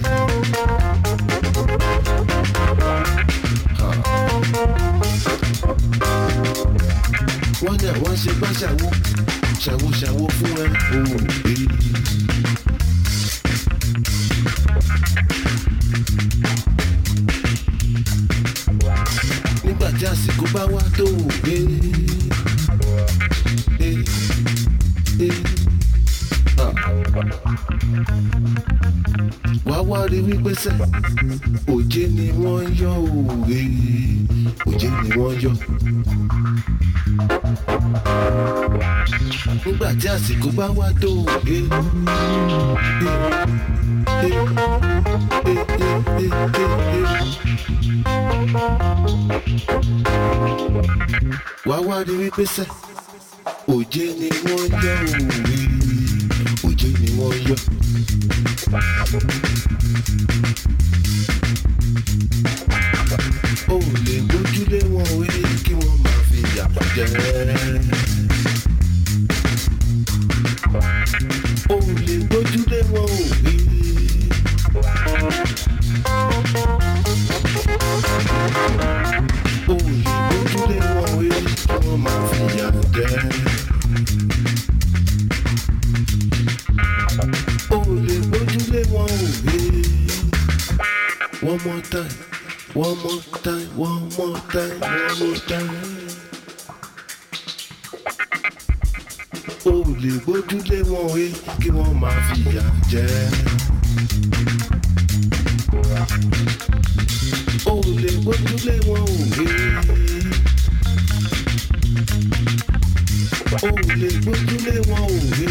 Wọ́n náà wọ́n ṣe gbá ṣàwó, ṣàwó ṣàwó fún ẹ òwe. Nígbà tí àsìkò bá wá tó òwe. Wá wá rí wípé sẹ́, òjé ni wọ́n yọ òwe, òjé ni wọ́n yọ. Nígbà tí àsìkò bá wá tó òwe. Wá wá rí wípé sẹ́, òjé ni wọ́n yọ òwe, òjé ni wọ́n yọ. O lè gbójúlé wọn wé kí wọ́n máa fi yà jẹ. O lè gbójúlé wọn wé. O lè gbójúlé wọn wé kí wọ́n máa fi yà jẹ. O lè gbójúlé wọn òwe. One more time, one more time, one more time, one more time. O lè gbójúlé wọn òwe kí wọ́n máa fìyà jẹ. O lè gbójúlé wọn òwe. O lè gbójúlé wọn òwe.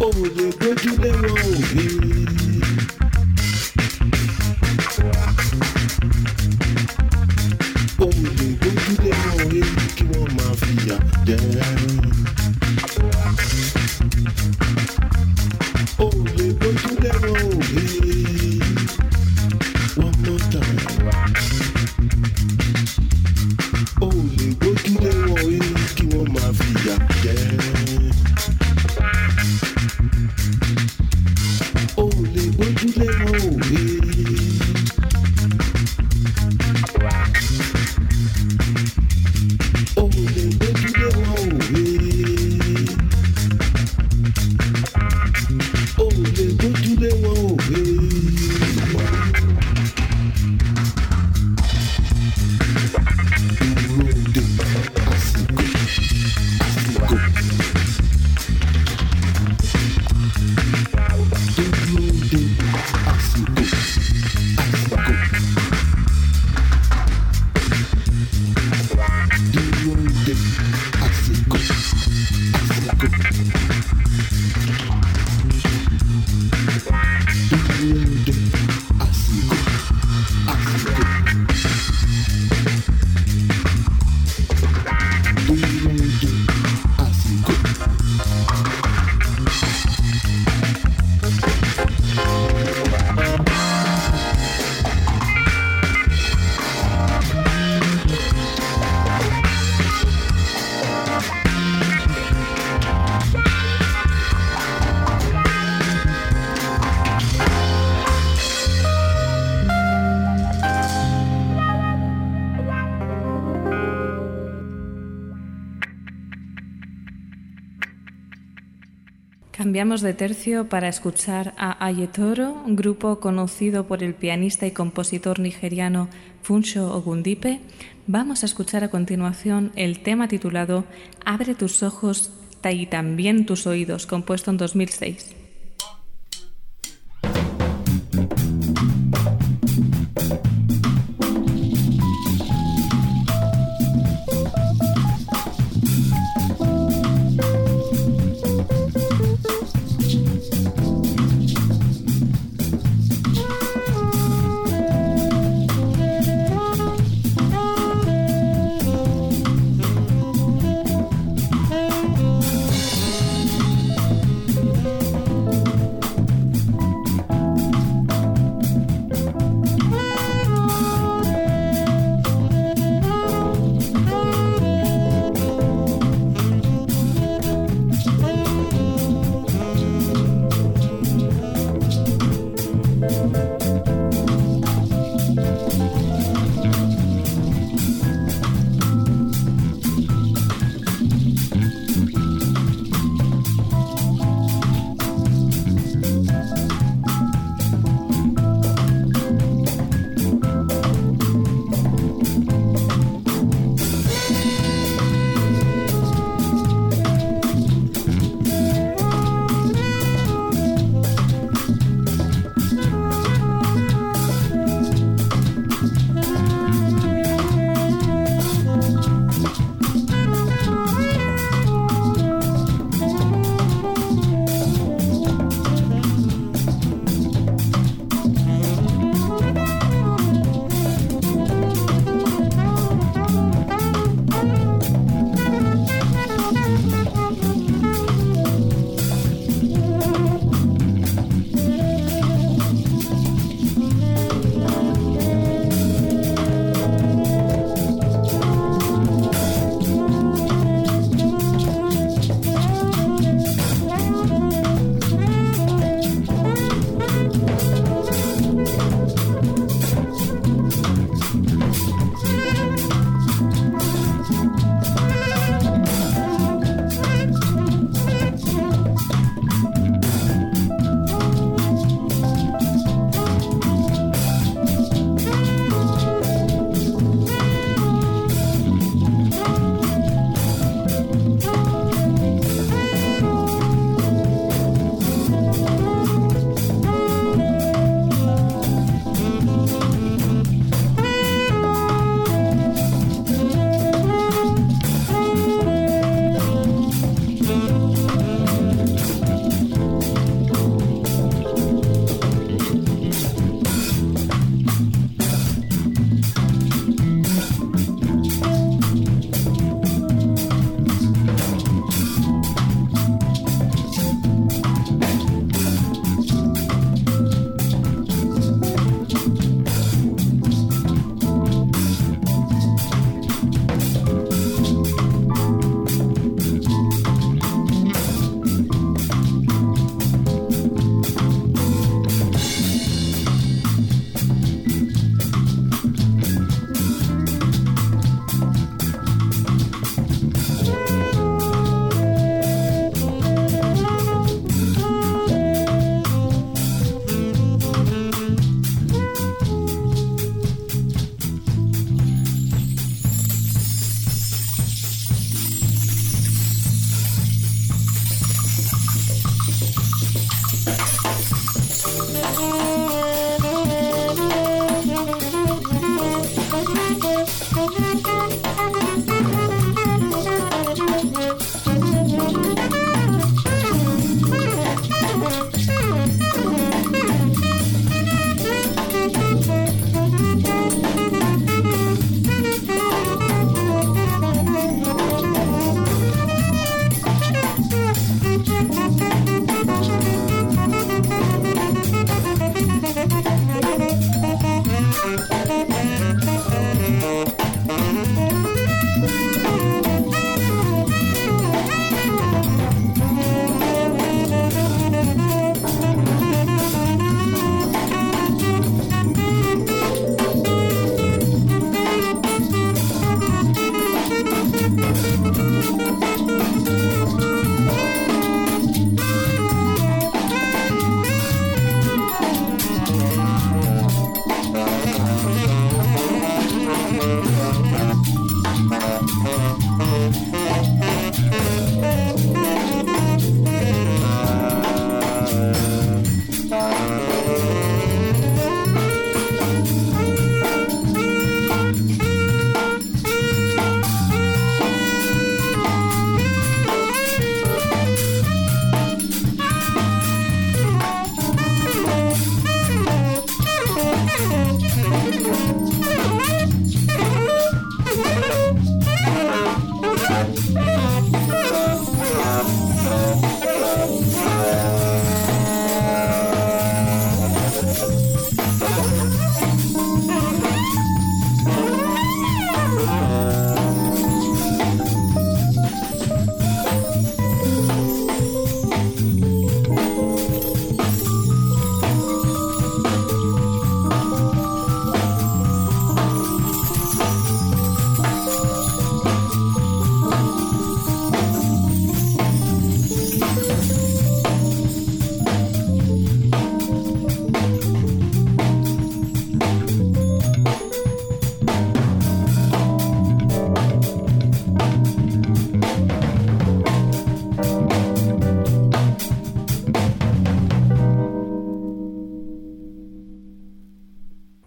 lè gbójúlé wọn òwe. Ó lè gbójúlé wọn òwe kí wọ́n máa fìyà jẹ. Ó lè gbójúlé wọn òwe. One more time. Ó lè gbójúlé wọn òwe kí wọ́n máa fìyà jẹ. Ó lè gbójúlé wọn òwe. Ó lè gbójúlé wọn òwe. Ó lè gbójúlé wọn òwe. Cambiamos de tercio para escuchar a Ayetoro, un grupo conocido por el pianista y compositor nigeriano Funsho Ogundipe. Vamos a escuchar a continuación el tema titulado Abre tus ojos y también tus oídos, compuesto en 2006.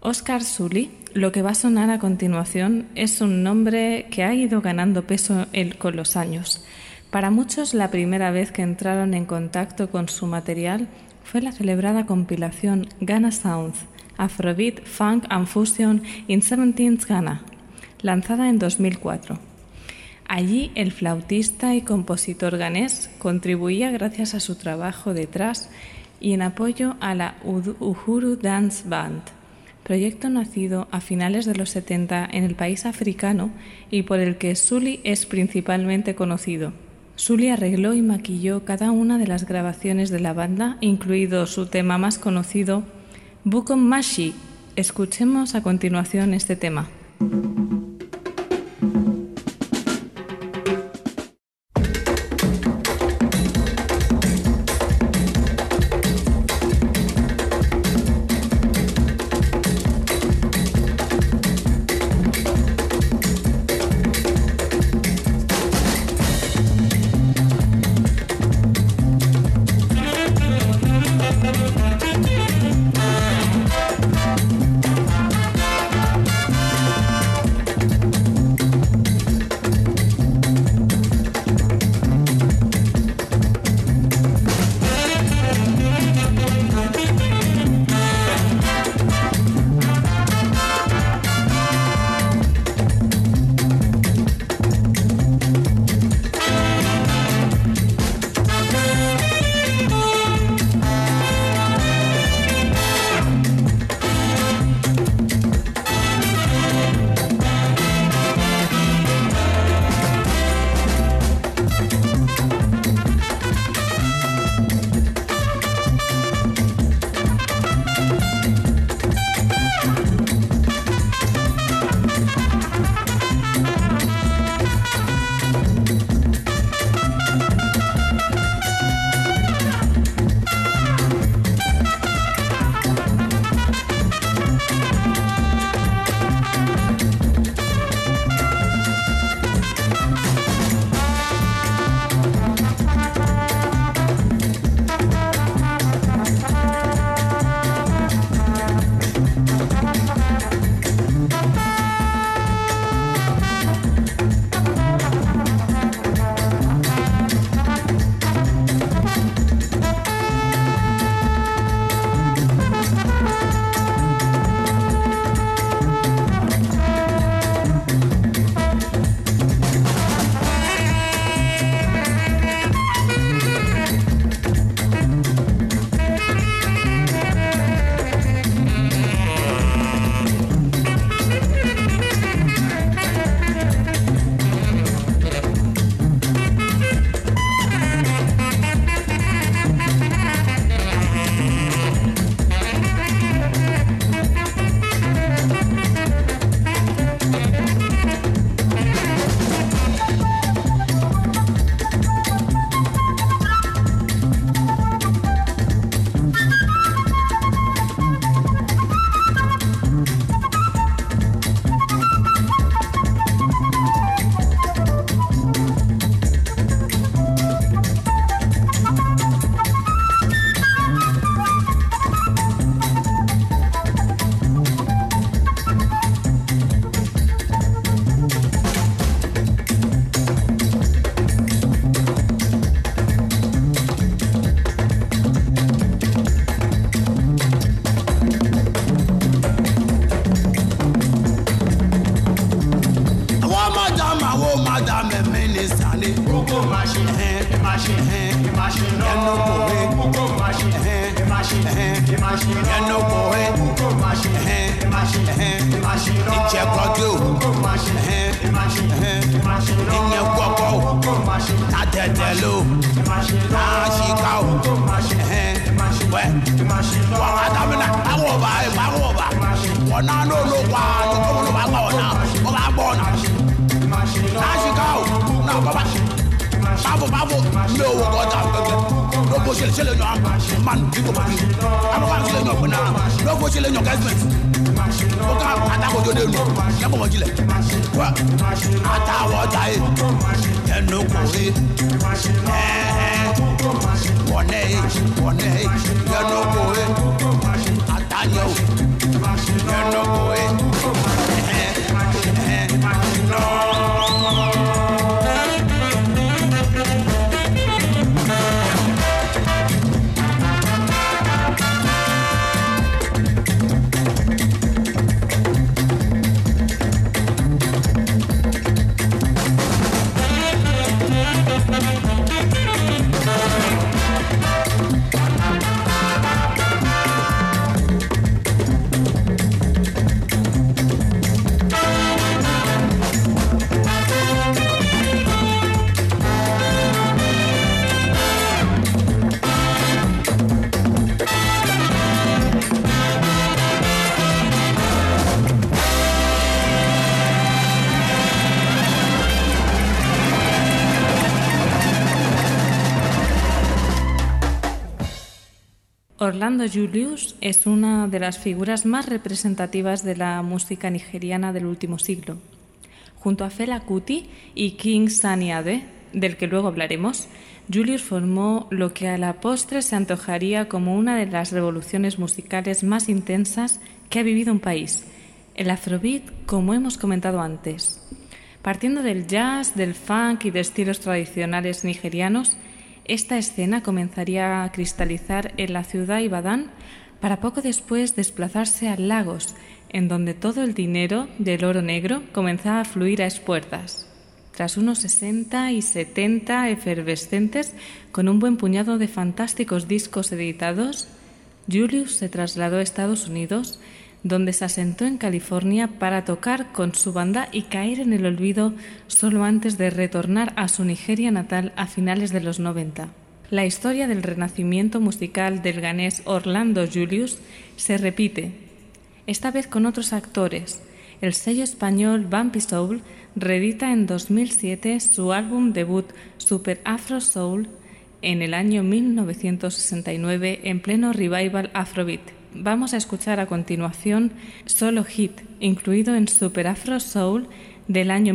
Oscar Sully, lo que va a sonar a continuación, es un nombre que ha ido ganando peso con los años. Para muchos, la primera vez que entraron en contacto con su material fue la celebrada compilación Ghana Sounds, Afrobeat, Funk and Fusion in 17th Ghana, lanzada en 2004. Allí el flautista y compositor ganés contribuía gracias a su trabajo detrás y en apoyo a la Uhuru Dance Band, proyecto nacido a finales de los 70 en el país africano y por el que Sully es principalmente conocido. Sully arregló y maquilló cada una de las grabaciones de la banda, incluido su tema más conocido, Bukom Mashi. Escuchemos a continuación este tema. You no go Orlando Julius es una de las figuras más representativas de la música nigeriana del último siglo. Junto a Fela Kuti y King Sunny Ade, del que luego hablaremos, Julius formó lo que a la postre se antojaría como una de las revoluciones musicales más intensas que ha vivido un país, el Afrobeat, como hemos comentado antes. Partiendo del jazz, del funk y de estilos tradicionales nigerianos, esta escena comenzaría a cristalizar en la ciudad Ibadan para poco después desplazarse a Lagos, en donde todo el dinero del oro negro comenzaba a fluir a espuertas. Tras unos 60 y 70 efervescentes, con un buen puñado de fantásticos discos editados, Julius se trasladó a Estados Unidos, donde se asentó en California para tocar con su banda y caer en el olvido solo antes de retornar a su Nigeria natal a finales de los 90. La historia del renacimiento musical del ganés Orlando Julius se repite, esta vez con otros actores. El sello español Bumpy Soul reedita en 2007 su álbum debut Super Afro Soul en el año 1969 en pleno revival Afrobeat. Vamos a escuchar a continuación Solo Hit, incluido en Super Afro Soul del año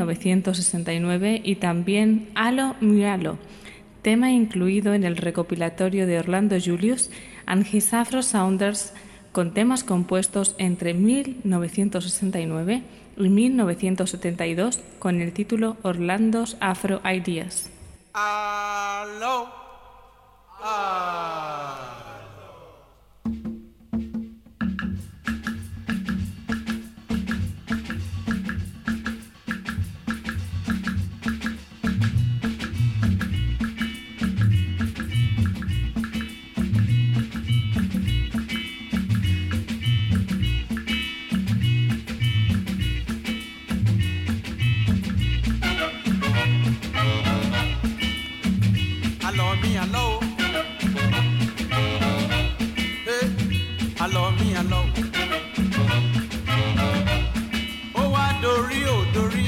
1969 y también Alo Mialo, tema incluido en el recopilatorio de Orlando Julius and His Afro Sounders, con temas compuestos entre 1969 y 1972 con el título Orlando's Afro Ideas. Alo, aló, aló mi aló, ó wá dorí ò dorí,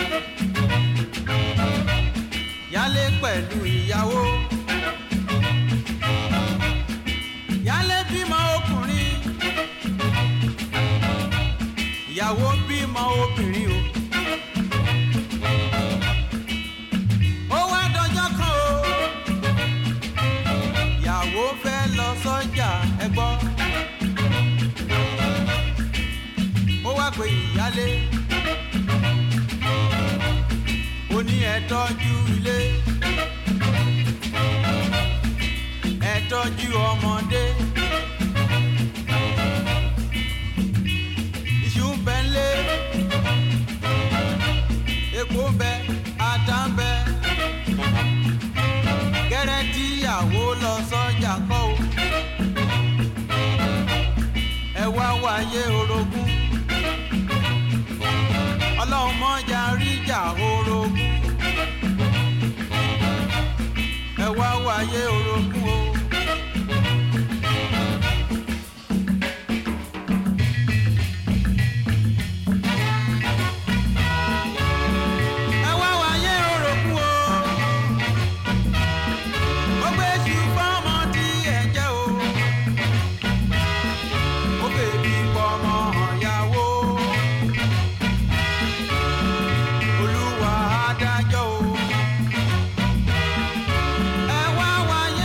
yálé pẹ̀lú ìyàwó, yálé bímọ ọkùnrin, ìyàwó bímọ obìnrin o. Sọ́jà ẹgbọ́ ó wá pé ìyálé ó ní ẹ tọ́jú ilé ẹ tọ́jú ọmọdé iṣu ń bẹ ńlé epo ń bẹ ata ń bẹ gẹ́rẹ́ tíyàwó lọ sọ́jà kọ́ o. Wá wáyé orogún ọlọ́run mọ́jà ríjà orogún ẹ wá wáyé orogún o. Why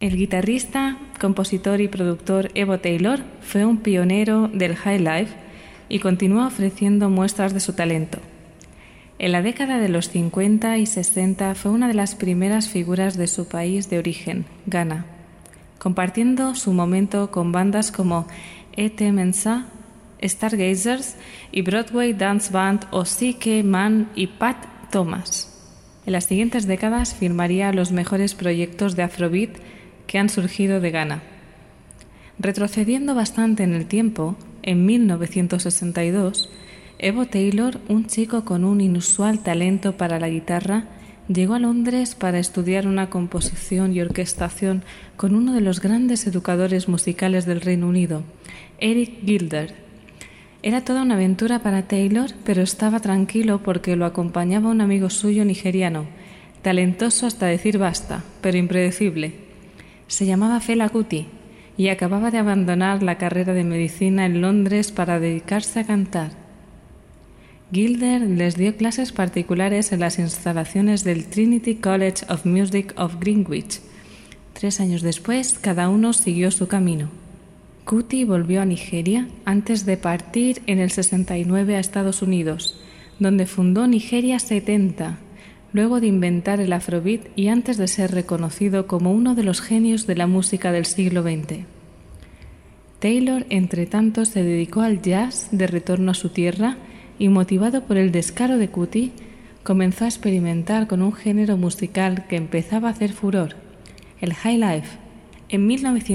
El guitarrista, compositor y productor Evo Taylor fue un pionero del highlife y continúa ofreciendo muestras de su talento. En la década de los 50 y 60 fue una de las primeras figuras de su país de origen, Ghana, compartiendo su momento con bandas como E.T. Mensah, Stargazers y Broadway Dance Band o C.K. Mann y Pat Thomas. En las siguientes décadas firmaría los mejores proyectos de Afrobeat que han surgido de Ghana. Retrocediendo bastante en el tiempo, en 1962, Evo Taylor, un chico con un inusual talento para la guitarra, llegó a Londres para estudiar una composición y orquestación con uno de los grandes educadores musicales del Reino Unido, Eric Gilder. Era toda una aventura para Taylor, pero estaba tranquilo porque lo acompañaba un amigo suyo nigeriano, talentoso hasta decir basta, pero impredecible. Se llamaba Fela Kuti y acababa de abandonar la carrera de medicina en Londres para dedicarse a cantar. Gilder les dio clases particulares en las instalaciones del Trinity College of Music of Greenwich. 3 años después, cada uno siguió su camino. Kuti volvió a Nigeria antes de partir en el 69 a Estados Unidos, donde fundó Nigeria 70, luego de inventar el Afrobeat y antes de ser reconocido como uno de los genios de la música del siglo XX. Taylor, entre tanto, se dedicó al jazz de retorno a su tierra y, motivado por el descaro de Kuti, comenzó a experimentar con un género musical que empezaba a hacer furor, el highlife. En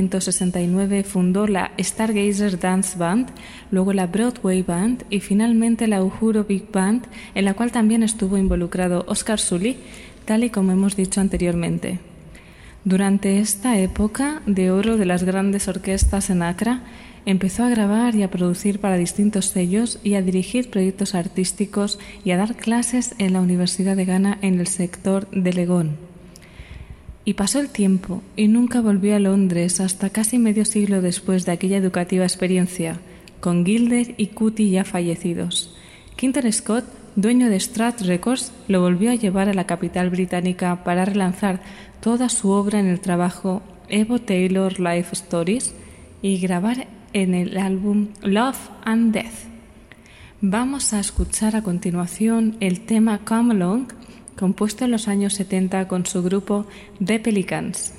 1969 fundó la Stargazer Dance Band, luego la Broadway Band y finalmente la Uhuru Big Band, en la cual también estuvo involucrado Oscar Sully, tal y como hemos dicho anteriormente. Durante esta época de oro de las grandes orquestas en Accra, empezó a grabar y a producir para distintos sellos y a dirigir proyectos artísticos y a dar clases en la Universidad de Ghana en el sector de Legon. Y pasó el tiempo y nunca volvió a Londres hasta casi medio siglo después de aquella educativa experiencia, con Gilder y Kuti ya fallecidos. Quinton Scott, dueño de Strat Records, lo volvió a llevar a la capital británica para relanzar toda su obra en el trabajo Evo Taylor Life Stories y grabar en el álbum Love and Death. Vamos a escuchar a continuación el tema Come Along, compuesto en los años 70 con su grupo The Pelicans.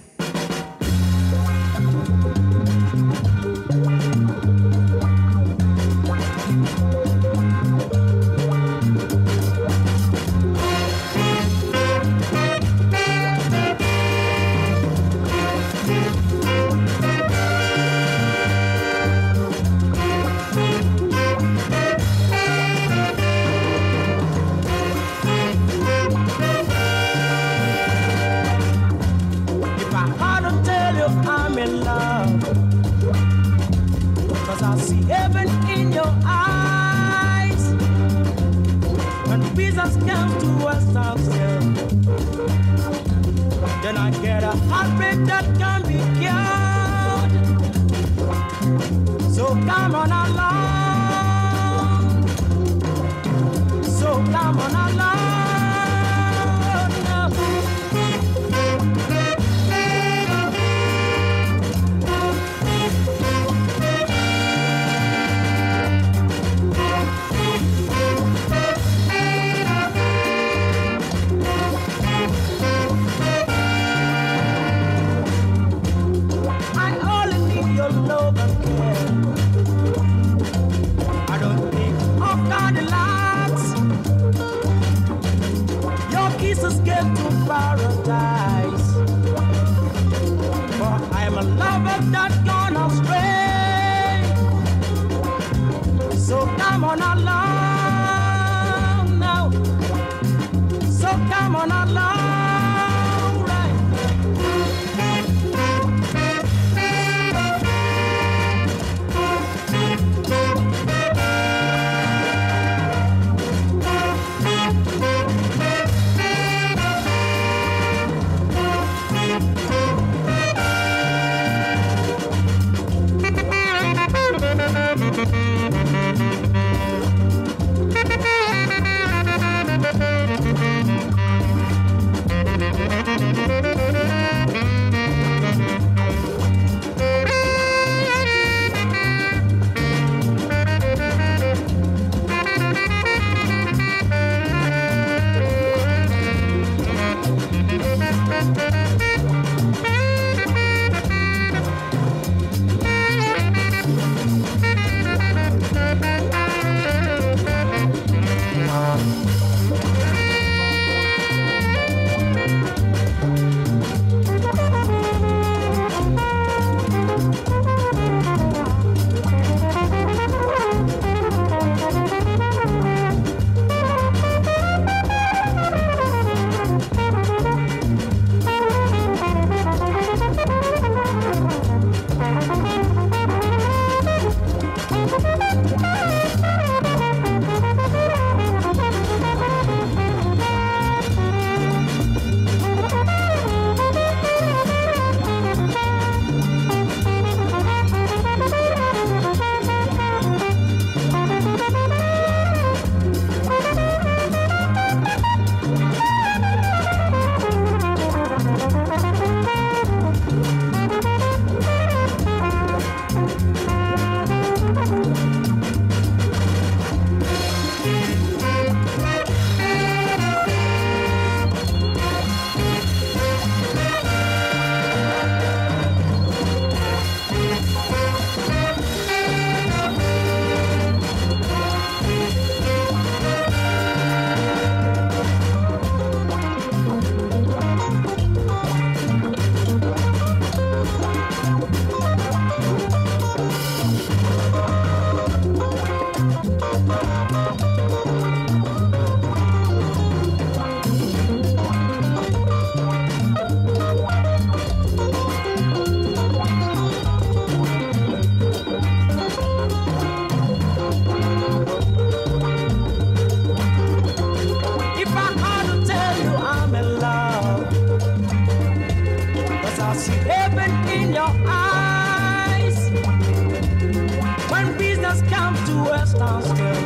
to Western State.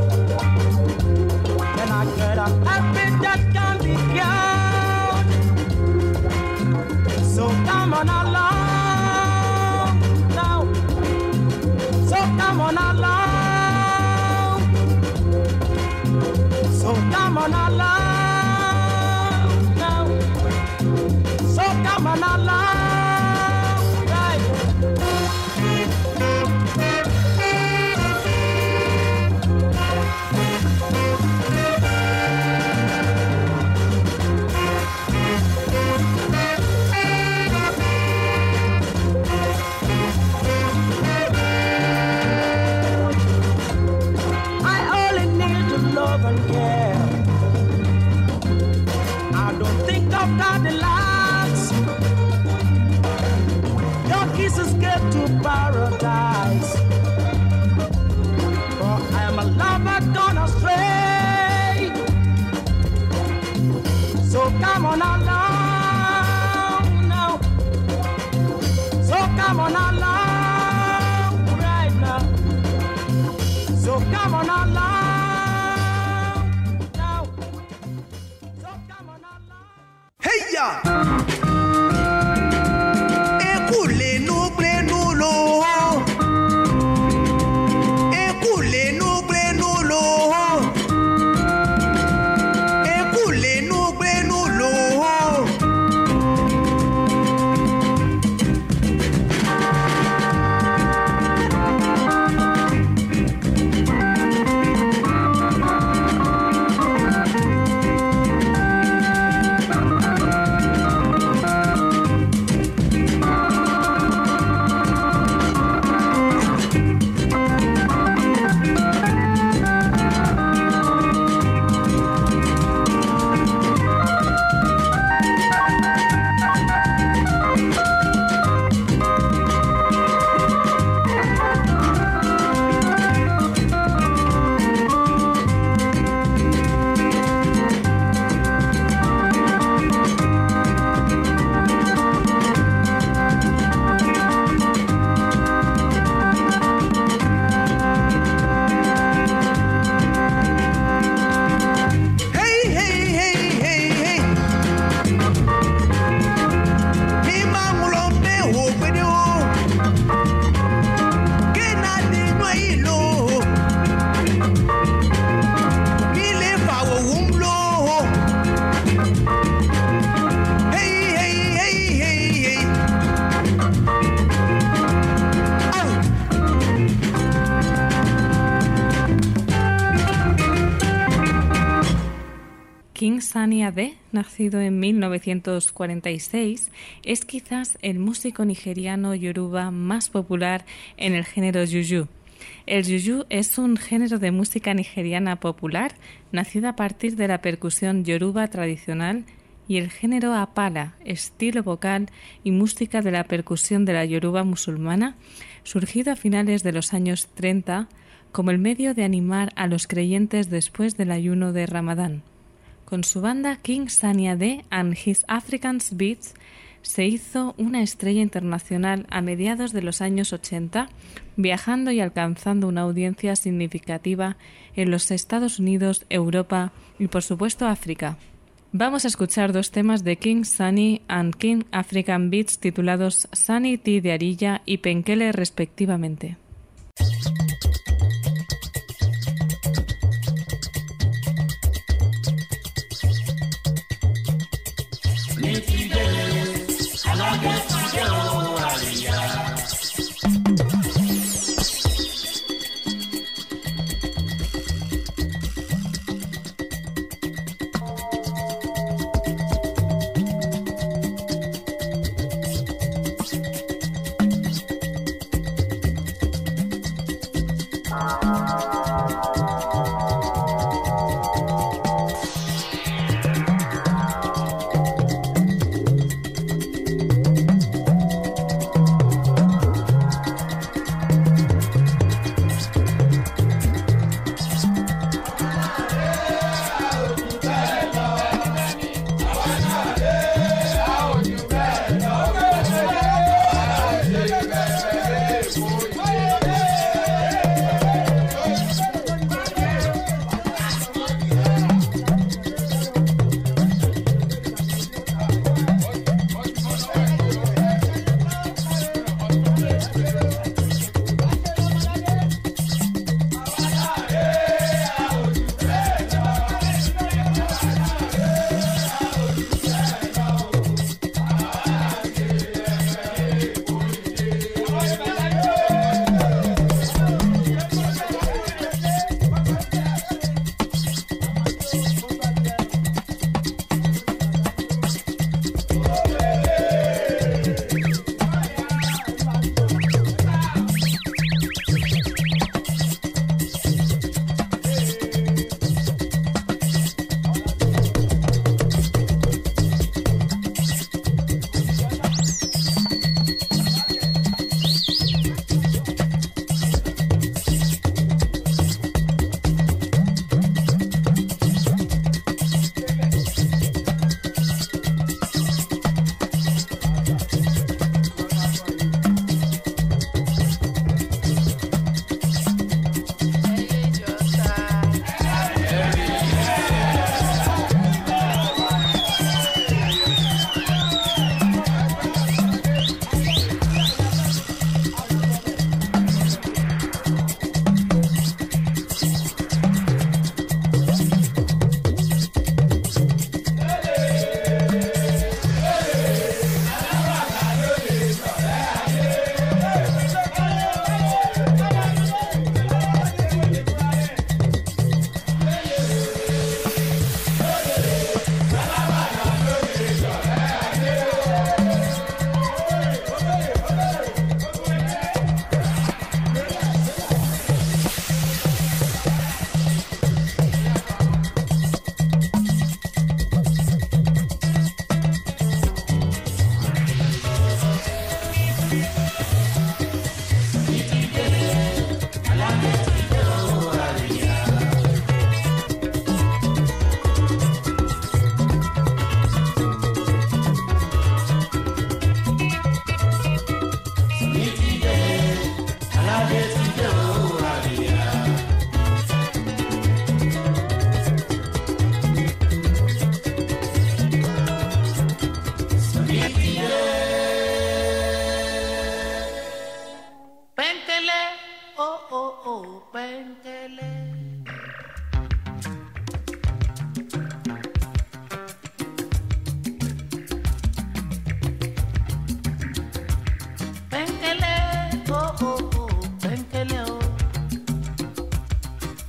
Then I get a habit that can be cured. So come on along now. So come on along. So come on along now. So come on along. To paradise, for I am a lover gone astray. So come on along now. So come on along right now. So come on along now. So come on along. Hey ya! King Sunny Ade, nacido en 1946, es quizás el músico nigeriano yoruba más popular en el género juju. El juju es un género de música nigeriana popular, nacido a partir de la percusión yoruba tradicional y el género apala, estilo vocal y música de la percusión de la yoruba musulmana, surgido a finales de los años 30 como el medio de animar a los creyentes después del ayuno de Ramadán. Con su banda King Sunny Ade and His African Beats se hizo una estrella internacional a mediados de los años 80, viajando y alcanzando una audiencia significativa en los Estados Unidos, Europa y, por supuesto, África. Vamos a escuchar dos temas de King Sunny and King African Beats titulados Sunny T de Arilla y Penkele respectivamente.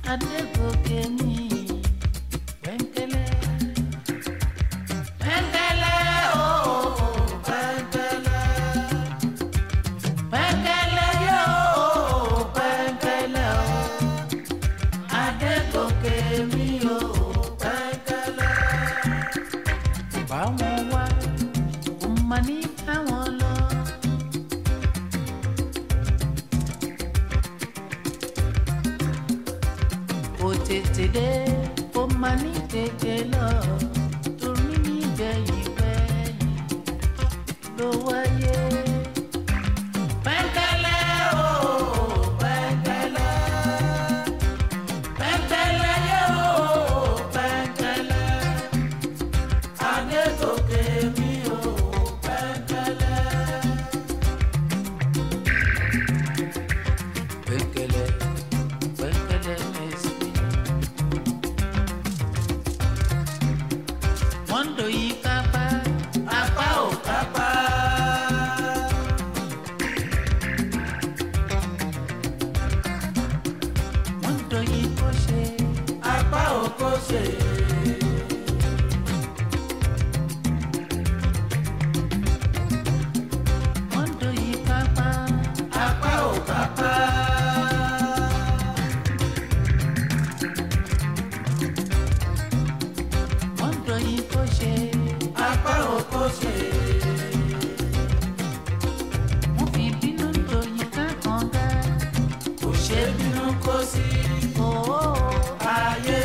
Adégòkè mi, pẹ̀ǹkẹ̀lẹ̀. Pẹ̀ǹkẹ̀lẹ̀ o, pẹ̀ǹkẹ̀lẹ̀. Pẹ̀ǹkẹ̀lẹ̀ yo, pẹ̀ǹkẹ̀lẹ̀ o. Adégòkè mi o, pẹ̀ǹkẹ̀lẹ̀. Báwọn wá, ó máa ní káwọn lọ. Ó tètè dé, ó máa ní tètè lọ. Torí nígbẹ̀yìn gbẹ̀yìn ló wáyé. Pẹ̀ǹkẹ̀lẹ̀ o, pẹ̀ǹkẹ̀lẹ̀. Pẹ̀ǹkẹ̀lẹ̀ yo, pẹ̀ǹkẹ̀lẹ̀. Adégòkè mi o, pẹ̀ǹkẹ̀lẹ̀. Pẹ̀ǹkẹ̀lẹ̀, pẹ̀ǹkẹ̀lẹ̀ ẹ̀sìn. Wọ́n ń dòyìn kápá, apá ò kápá. Wọ́n ń dòyìn kó ṣe, apá ò kó ṣe. Wọ́n ń dòyìn kápá, apá ò kápá. Wọ́n ń dòyìn kó ṣe, apá ò kó ṣe. Wọ́n fi bínú dòyìn kákànga, kò ṣe bínú kó sí. Ayé,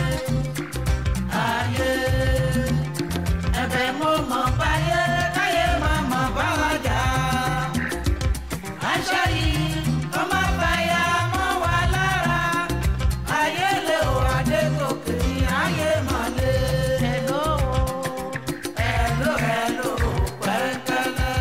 ayé, ẹ̀bẹ̀ mo mọ̀ báyé, káyé má mọ̀ bá wa jà. Aṣọ yìí kọ́ má bàyà mọ́ wa lára. Ayé lè o Adégòkè ní ayé má lè. Hello, hello, hello, pẹ̀ǹkẹ̀lẹ̀.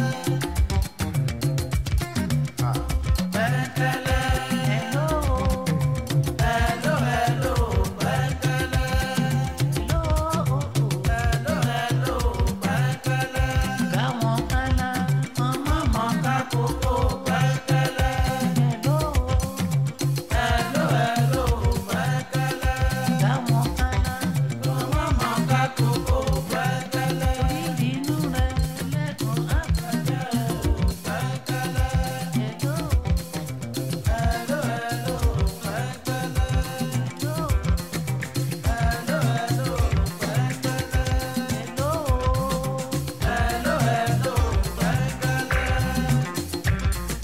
Pẹ̀ǹkẹ̀lẹ̀. Hello, hello, hello, pẹ̀ǹkẹ̀lẹ̀. Hello, hello, hello, pẹ̀ǹkẹ̀lẹ̀. Káwọn kálá, ọmọ mọ̀ ká kókó pẹ̀ǹkẹ̀lẹ̀. Hello, hello, hello, pẹ̀ǹkẹ̀lẹ̀. Káwọn kálá, ọmọ mọ̀ ká kókó pẹ̀ǹkẹ̀lẹ̀. Ìdínú rẹ̀ lẹ́kọ̀ọ́ àpẹẹrẹ o, pẹ̀ǹkẹ̀lẹ̀. Hello, hello, hello, pẹ̀ǹkẹ̀lẹ̀. Hello, hello, hello, pẹ̀ǹkẹ̀lẹ̀. Hello, hello, hello, pẹ̀ǹkẹ̀lẹ̀.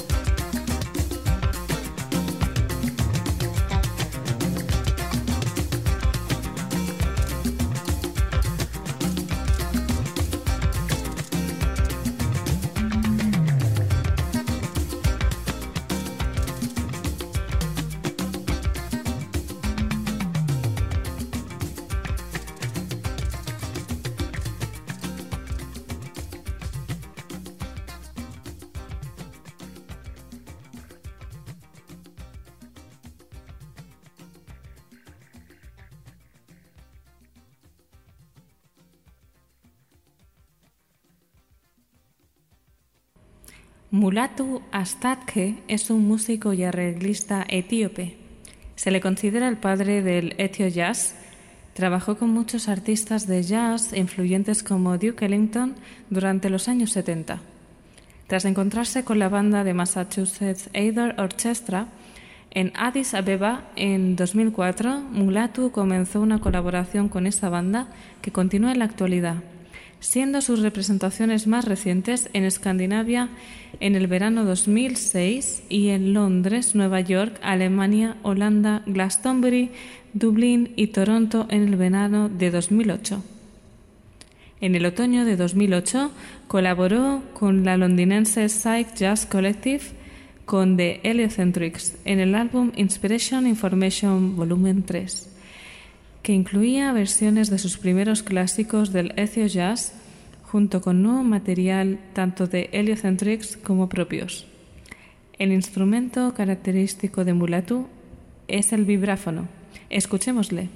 Mulatu Astatke es un músico y arreglista etíope. Se le considera el padre del Ethio Jazz. Trabajó con muchos artistas de jazz influyentes como Duke Ellington durante los años 70. Tras encontrarse con la banda de Massachusetts Either Orchestra en Addis Abeba en 2004, Mulatu comenzó una colaboración con esta banda que continúa en la actualidad, siendo sus representaciones más recientes en Escandinavia en el verano 2006 y en Londres, Nueva York, Alemania, Holanda, Glastonbury, Dublín y Toronto en el verano de 2008. En el otoño de 2008 colaboró con la londinense Psych Jazz Collective con The Heliocentrics en el álbum Inspiration Information Volumen 3, que incluía versiones de sus primeros clásicos del Ethio Jazz junto con nuevo material tanto de Heliocentrics como propios. El instrumento característico de Mulatu es el vibráfono. Escuchémosle.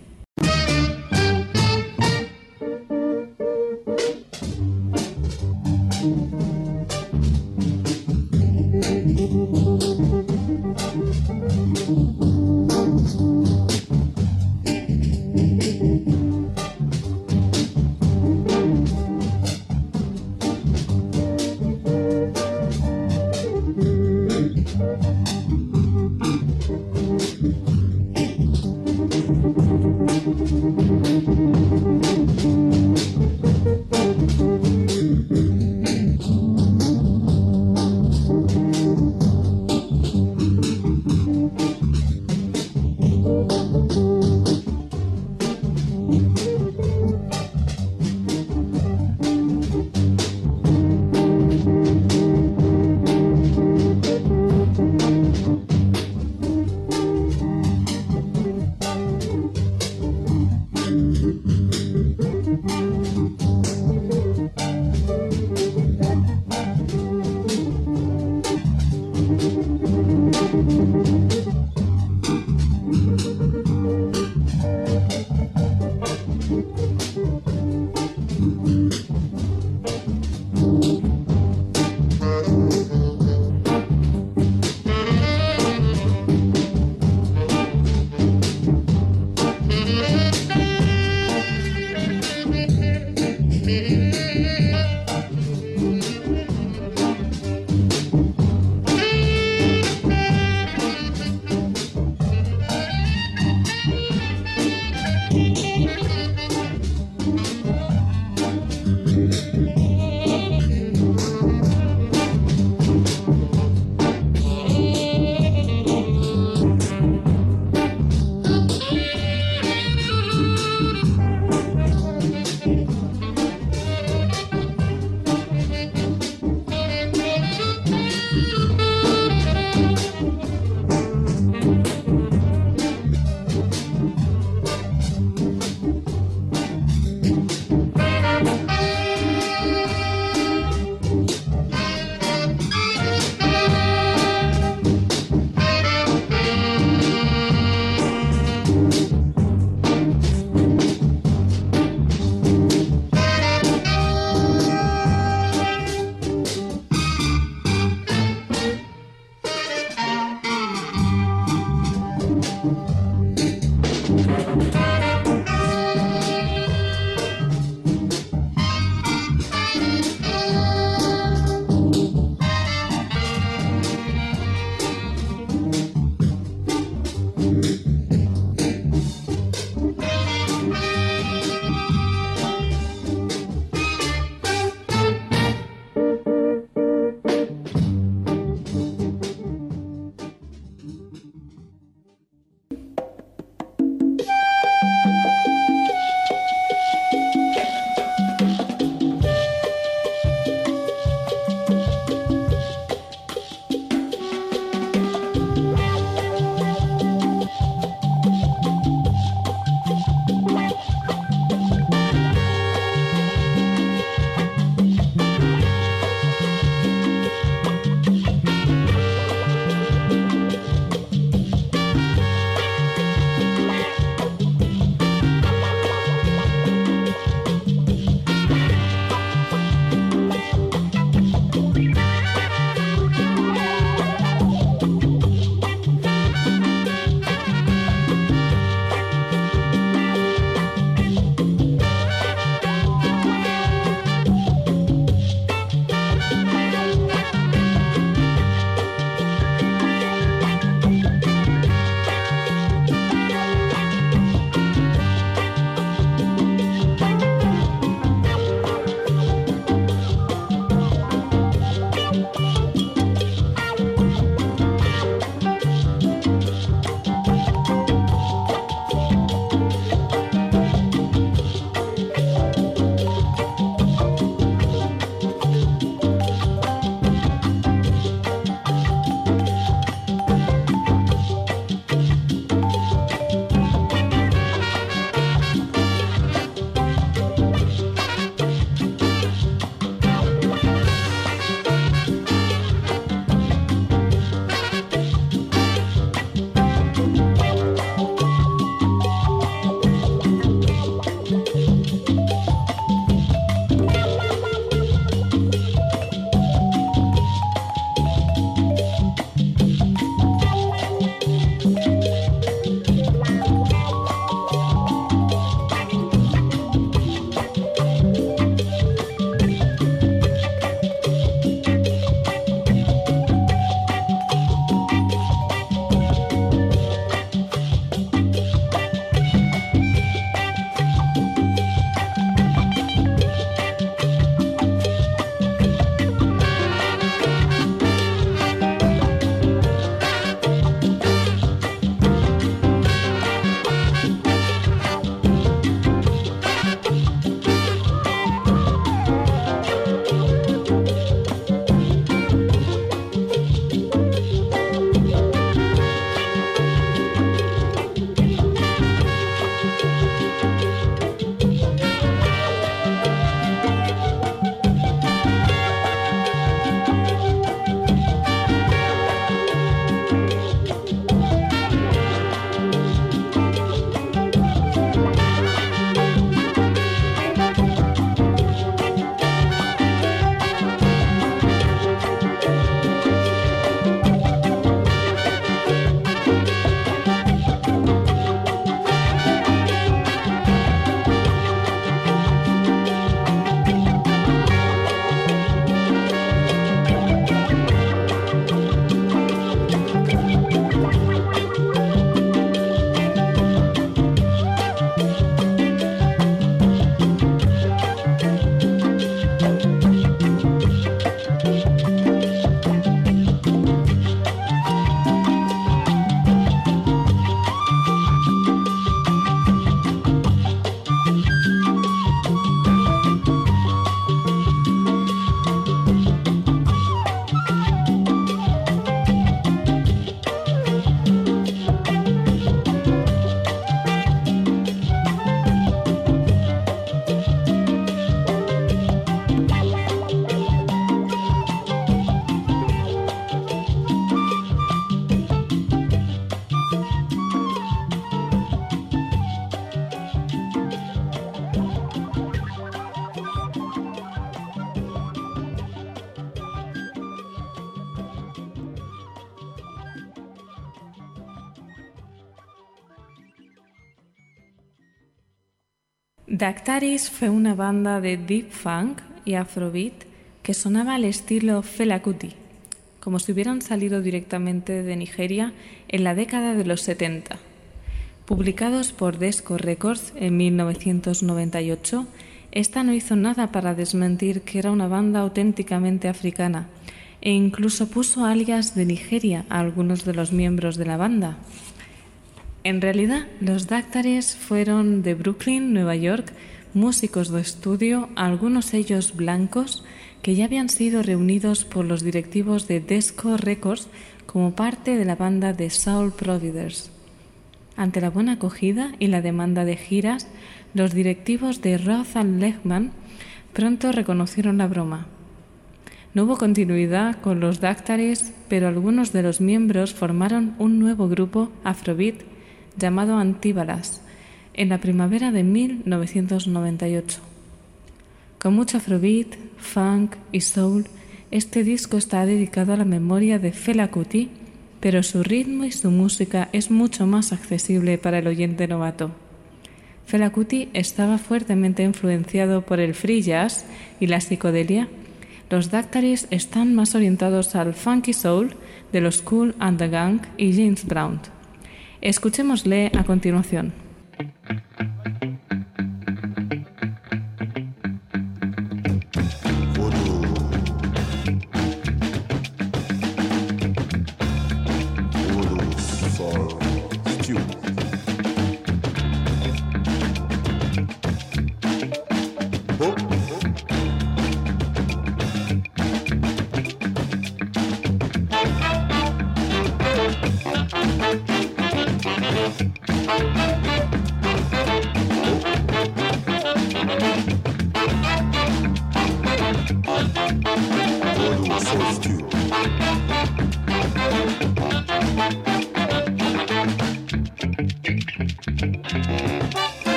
Dactaris fue una banda de deep funk y afrobeat que sonaba al estilo Fela Kuti, como si hubieran salido directamente de Nigeria en la década de los 70. Publicados por Desco Records en 1998, esta no hizo nada para desmentir que era una banda auténticamente africana e incluso puso alias de Nigeria a algunos de los miembros de la banda. En realidad, los Dactaris fueron de Brooklyn, Nueva York, músicos de estudio, algunos ellos blancos, que ya habían sido reunidos por los directivos de Desco Records como parte de la banda de Soul Providers. Ante la buena acogida y la demanda de giras, los directivos de Roth and Lehman pronto reconocieron la broma. No hubo continuidad con los Dactaris, pero algunos de los miembros formaron un nuevo grupo afrobeat llamado Antibalas en la primavera de 1998. Con mucho afrobeat, funk y soul, este disco está dedicado a la memoria de Fela Kuti, pero su ritmo y su música es mucho más accesible para el oyente novato. Fela Kuti estaba fuertemente influenciado por el free jazz y la psicodelia. Los Dactaris están más orientados al funky soul de los Kool and the Gang y James Brown. Escuchémosle a continuación.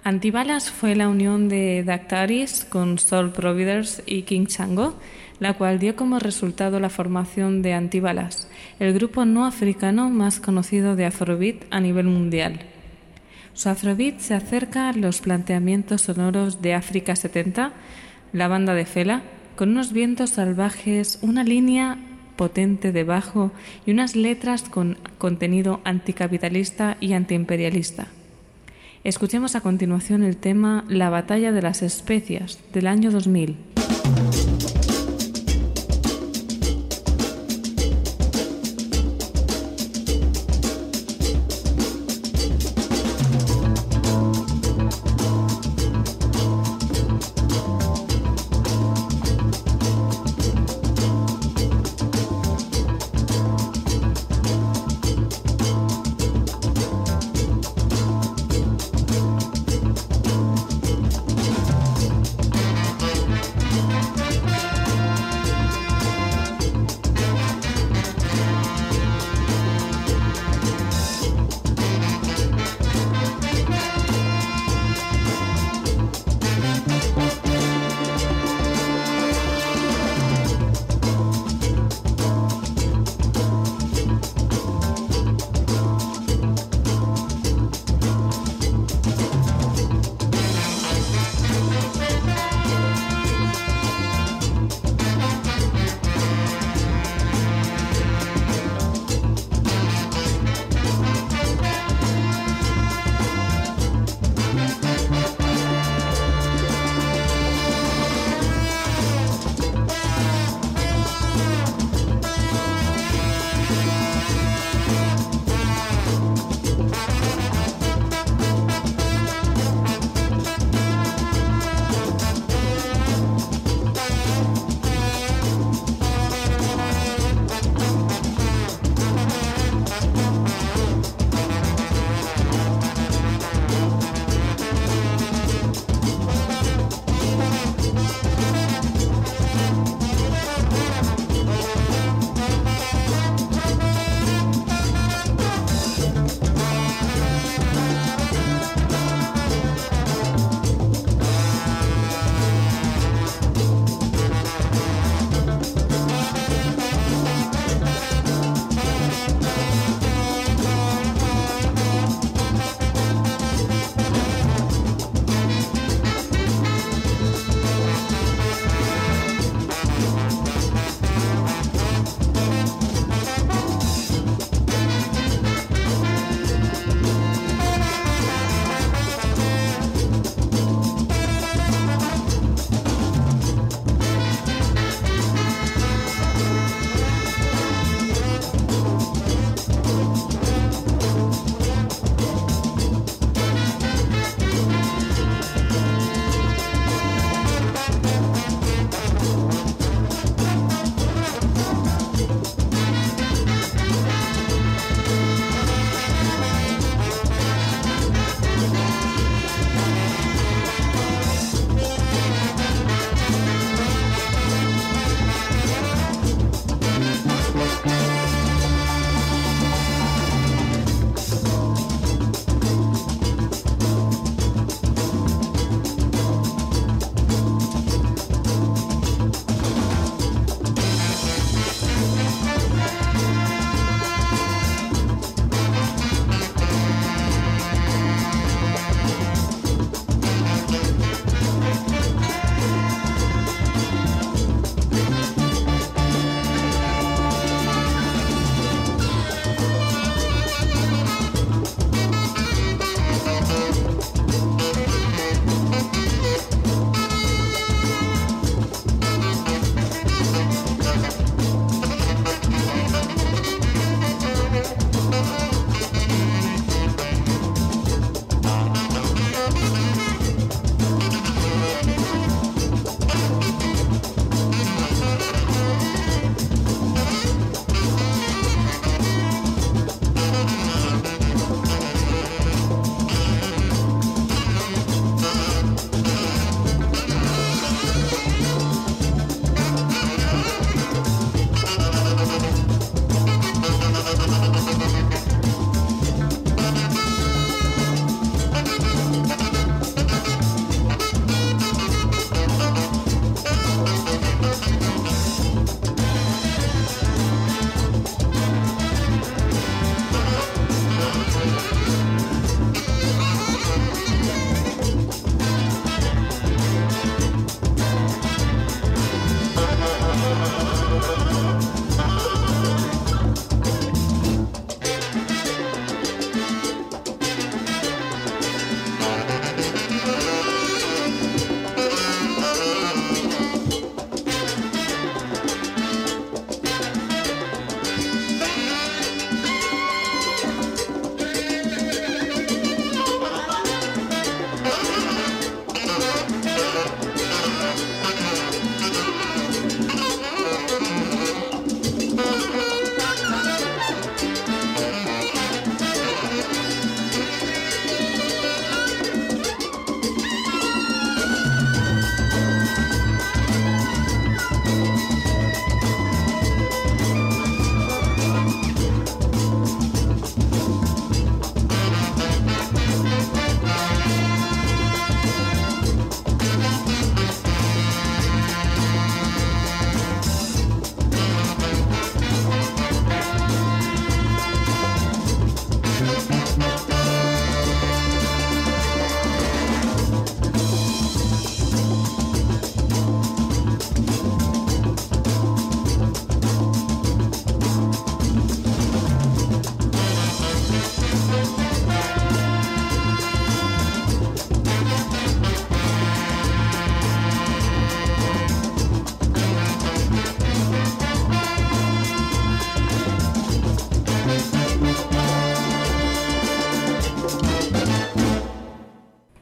Antibalas fue la unión de Dactaris con Soul Providers y King Chango, la cual dio como resultado la formación de Antibalas, el grupo no africano más conocido de Afrobeat a nivel mundial. Su Afrobeat se acerca a los planteamientos sonoros de África 70, la banda de Fela, con unos vientos salvajes, una línea potente de bajo y unas letras con contenido anticapitalista y antiimperialista. Escuchemos a continuación el tema La batalla de las especias, del año 2000.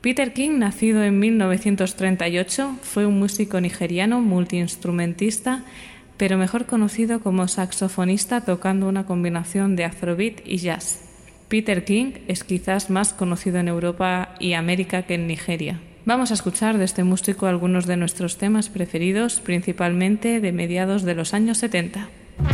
Peter King, nacido en 1938, fue un músico nigeriano multiinstrumentista, pero mejor conocido como saxofonista tocando una combinación de afrobeat y jazz. Peter King es quizás más conocido en Europa y América que en Nigeria. Vamos a escuchar de este músico algunos de nuestros temas preferidos, principalmente de mediados de los años 70.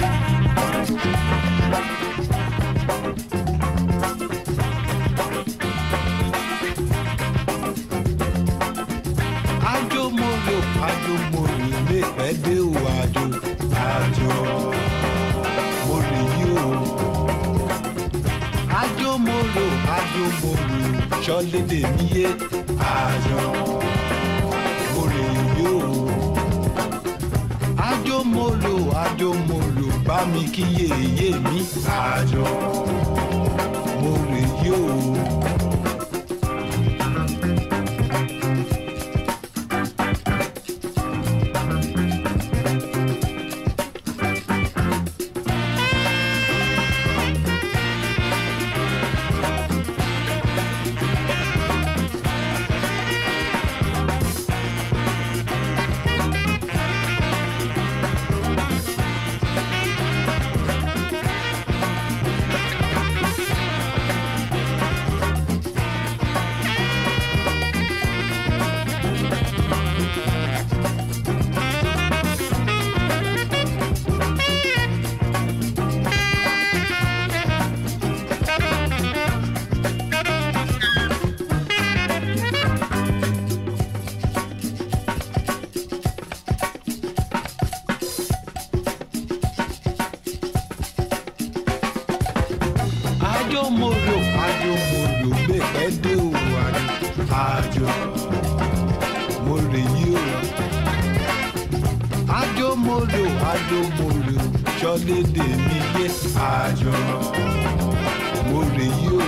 Ajo moro, me pede o ajo moro yo. Ajo moro, ṣọlẹ de mi ye. Ajo moro yo. Ajo moro, bá mi kí yèyé mi. Ajo moro yo. Ajo moro, me pede o ajo moro yo. Ajo moro, ṣọlẹ de mi ye. Ajo moro yo.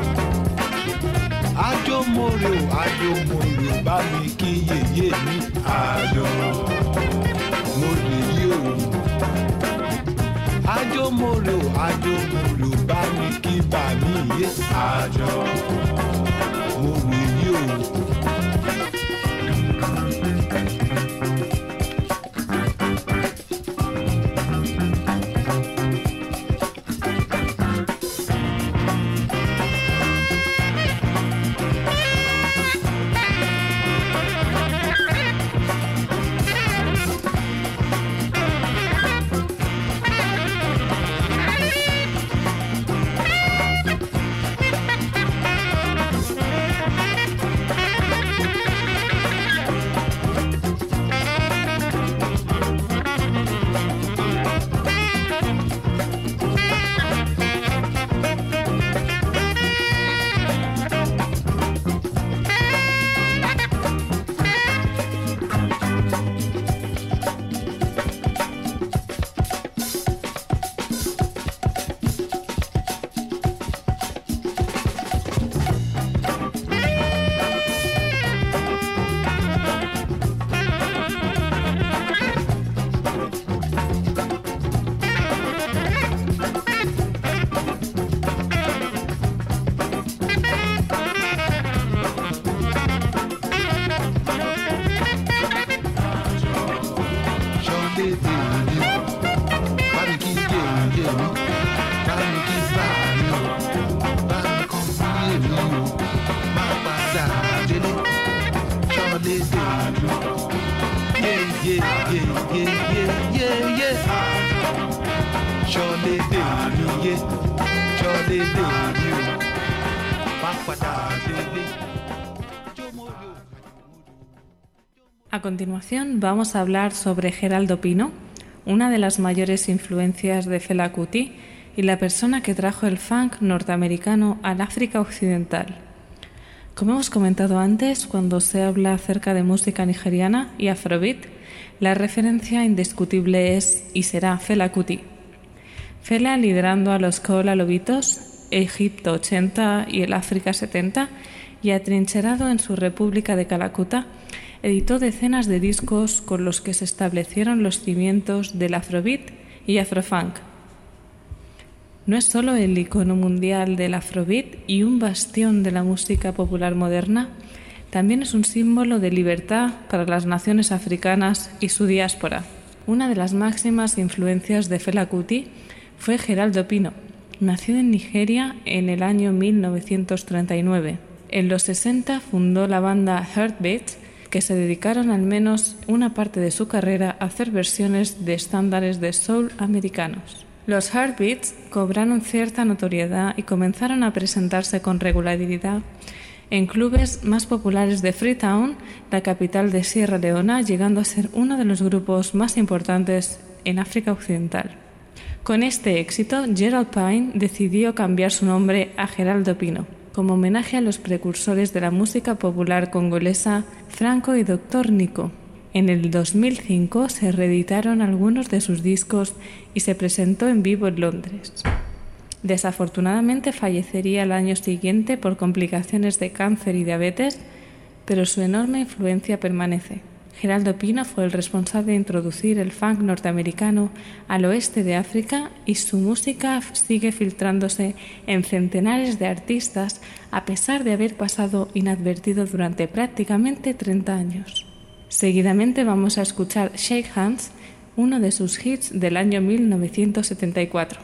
Ajo moro, bá mi kí yèyé mi. Ajo moro yo. Ajo moro, bá mi kí bá mi yé. Ajo moro yo. A continuación vamos a hablar sobre Geraldo Pino, una de las mayores influencias de Fela Kuti y la persona que trajo el funk norteamericano al África Occidental. Como hemos comentado antes, cuando se habla acerca de música nigeriana y afrobeat, la referencia indiscutible es y será Fela Kuti. Fela liderando a los Kola Lobitos, Egipto 80 y el África 70, y atrincherado en su República de Calacuta, editó decenas de discos con los que se establecieron los cimientos del afrobeat y afrofunk. No es solo el icono mundial del afrobeat y un bastión de la música popular moderna, También es un símbolo de libertad para las naciones africanas y su diáspora. Una de las máximas influencias de Fela Kuti fue Geraldo Pino. Nacido en Nigeria en el año 1939. En los 60 fundó la banda Heartbeats, que se dedicaron al menos una parte de su carrera a hacer versiones de estándares de soul americanos. Los Heartbeats cobraron cierta notoriedad y comenzaron a presentarse con regularidad en clubes más populares de Freetown, la capital de Sierra Leona, llegando a ser uno de los grupos más importantes en África Occidental. Con este éxito, Gerald Pine decidió cambiar su nombre a Geraldo Pino, como homenaje a los precursores de la música popular congolesa Franco y Dr. Nico. En el 2005 se reeditaron algunos de sus discos y se presentó en vivo en Londres. Desafortunadamente fallecería el año siguiente por complicaciones de cáncer y diabetes, pero su enorme influencia permanece. Geraldo Pino fue el responsable de introducir el funk norteamericano al oeste de África y su música sigue filtrándose en centenares de artistas a pesar de haber pasado inadvertido durante prácticamente 30 años. Seguidamente vamos a escuchar Shake Hands, uno de sus hits del año 1974.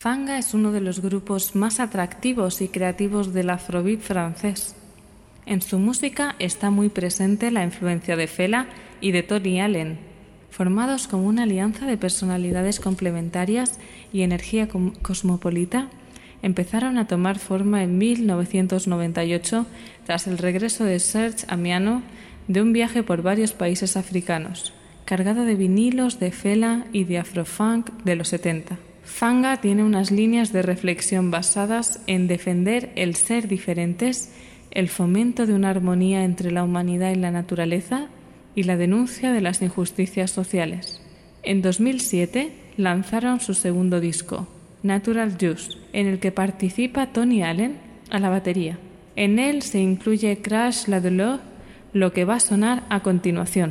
Fanga es uno de los grupos más atractivos y creativos del afrobeat francés. En su música está muy presente la influencia de Fela y de Tony Allen, formados como una alianza de personalidades complementarias y energía cosmopolita. Empezaron a tomar forma en 1998 tras el regreso de Serge Amiano de un viaje por varios países africanos, cargado de vinilos de Fela y de afrofunk de los 70. Fanga tiene unas líneas de reflexión basadas en defender el ser diferentes, el fomento de una armonía entre la humanidad y la naturaleza y la denuncia de las injusticias sociales. En 2007 lanzaron su segundo disco, Natural Juice, en el que participa Tony Allen a la batería. En él se incluye Crash la Douleur, lo que va a sonar a continuación.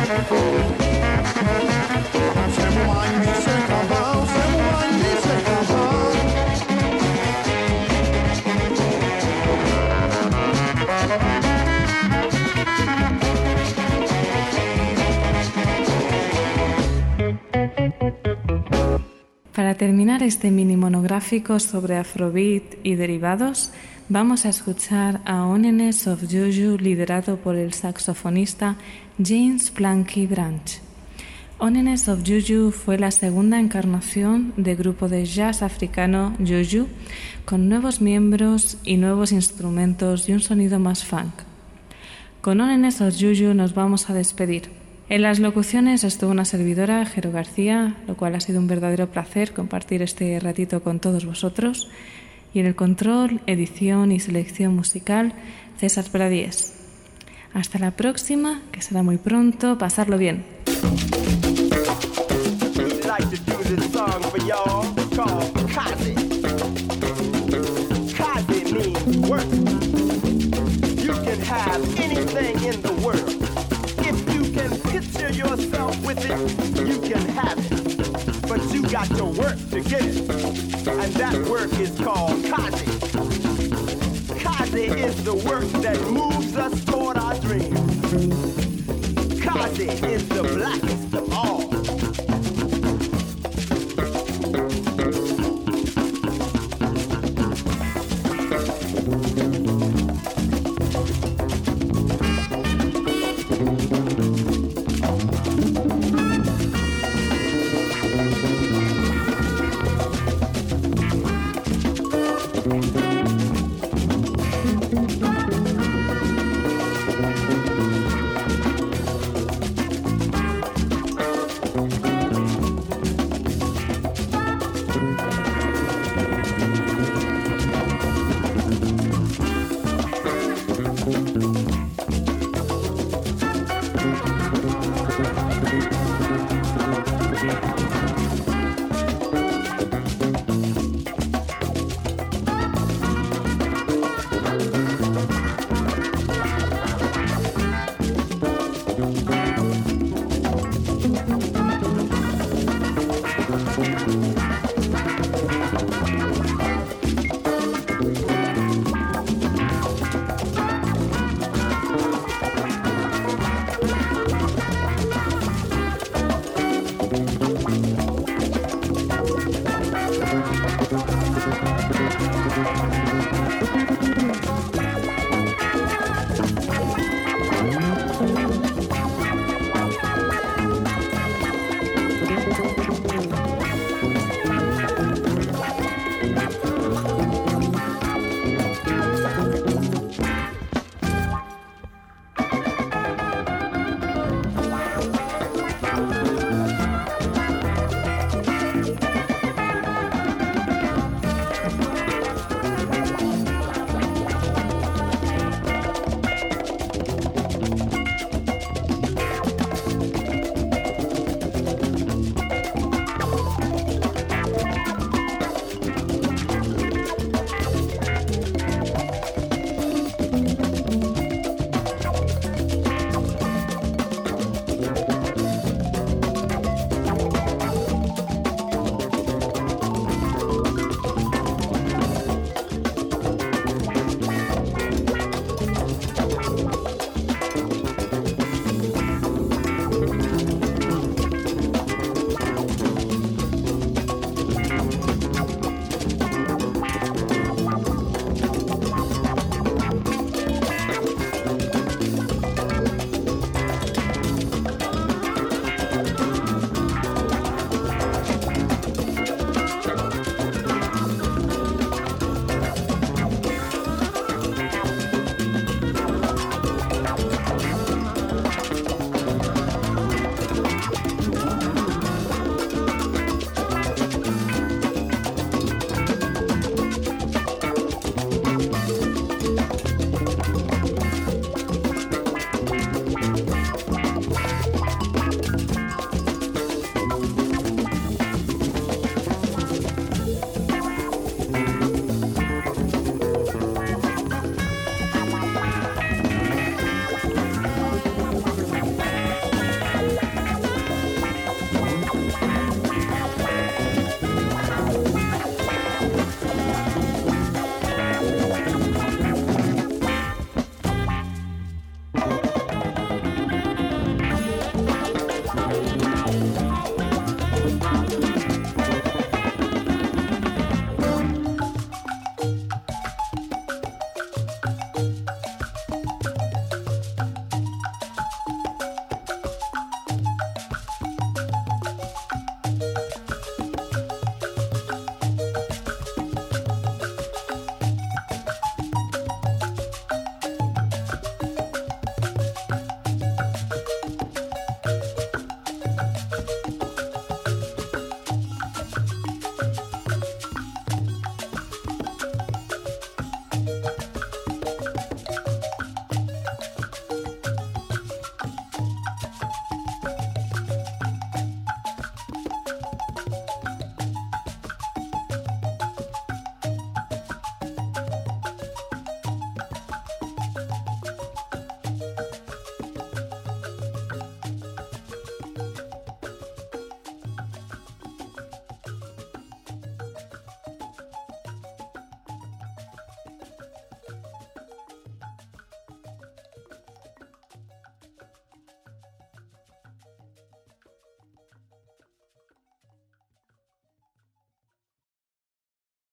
Para terminar este mini monográfico sobre Afrobeat y derivados, vamos a escuchar a Onenes of Juju liderado por el saxofonista James Planky Branch. Onenes of Juju fue la segunda encarnación del grupo de jazz africano Juju, con nuevos miembros y nuevos instrumentos y un sonido más funk. Con Onenes of Juju nos vamos a despedir. En las locuciones estuvo una servidora, Jero García, lo cual ha sido un verdadero placer compartir este ratito con todos vosotros. Y en el control, edición y selección musical, César Pradíes. Hasta la próxima, que será muy pronto. Pasarlo bien. Picture yourself with it, you can have it, but you got to work to get it, and that work is called Kazi. Kazi is the work that moves us toward our dreams. Kazi is the blackest of all.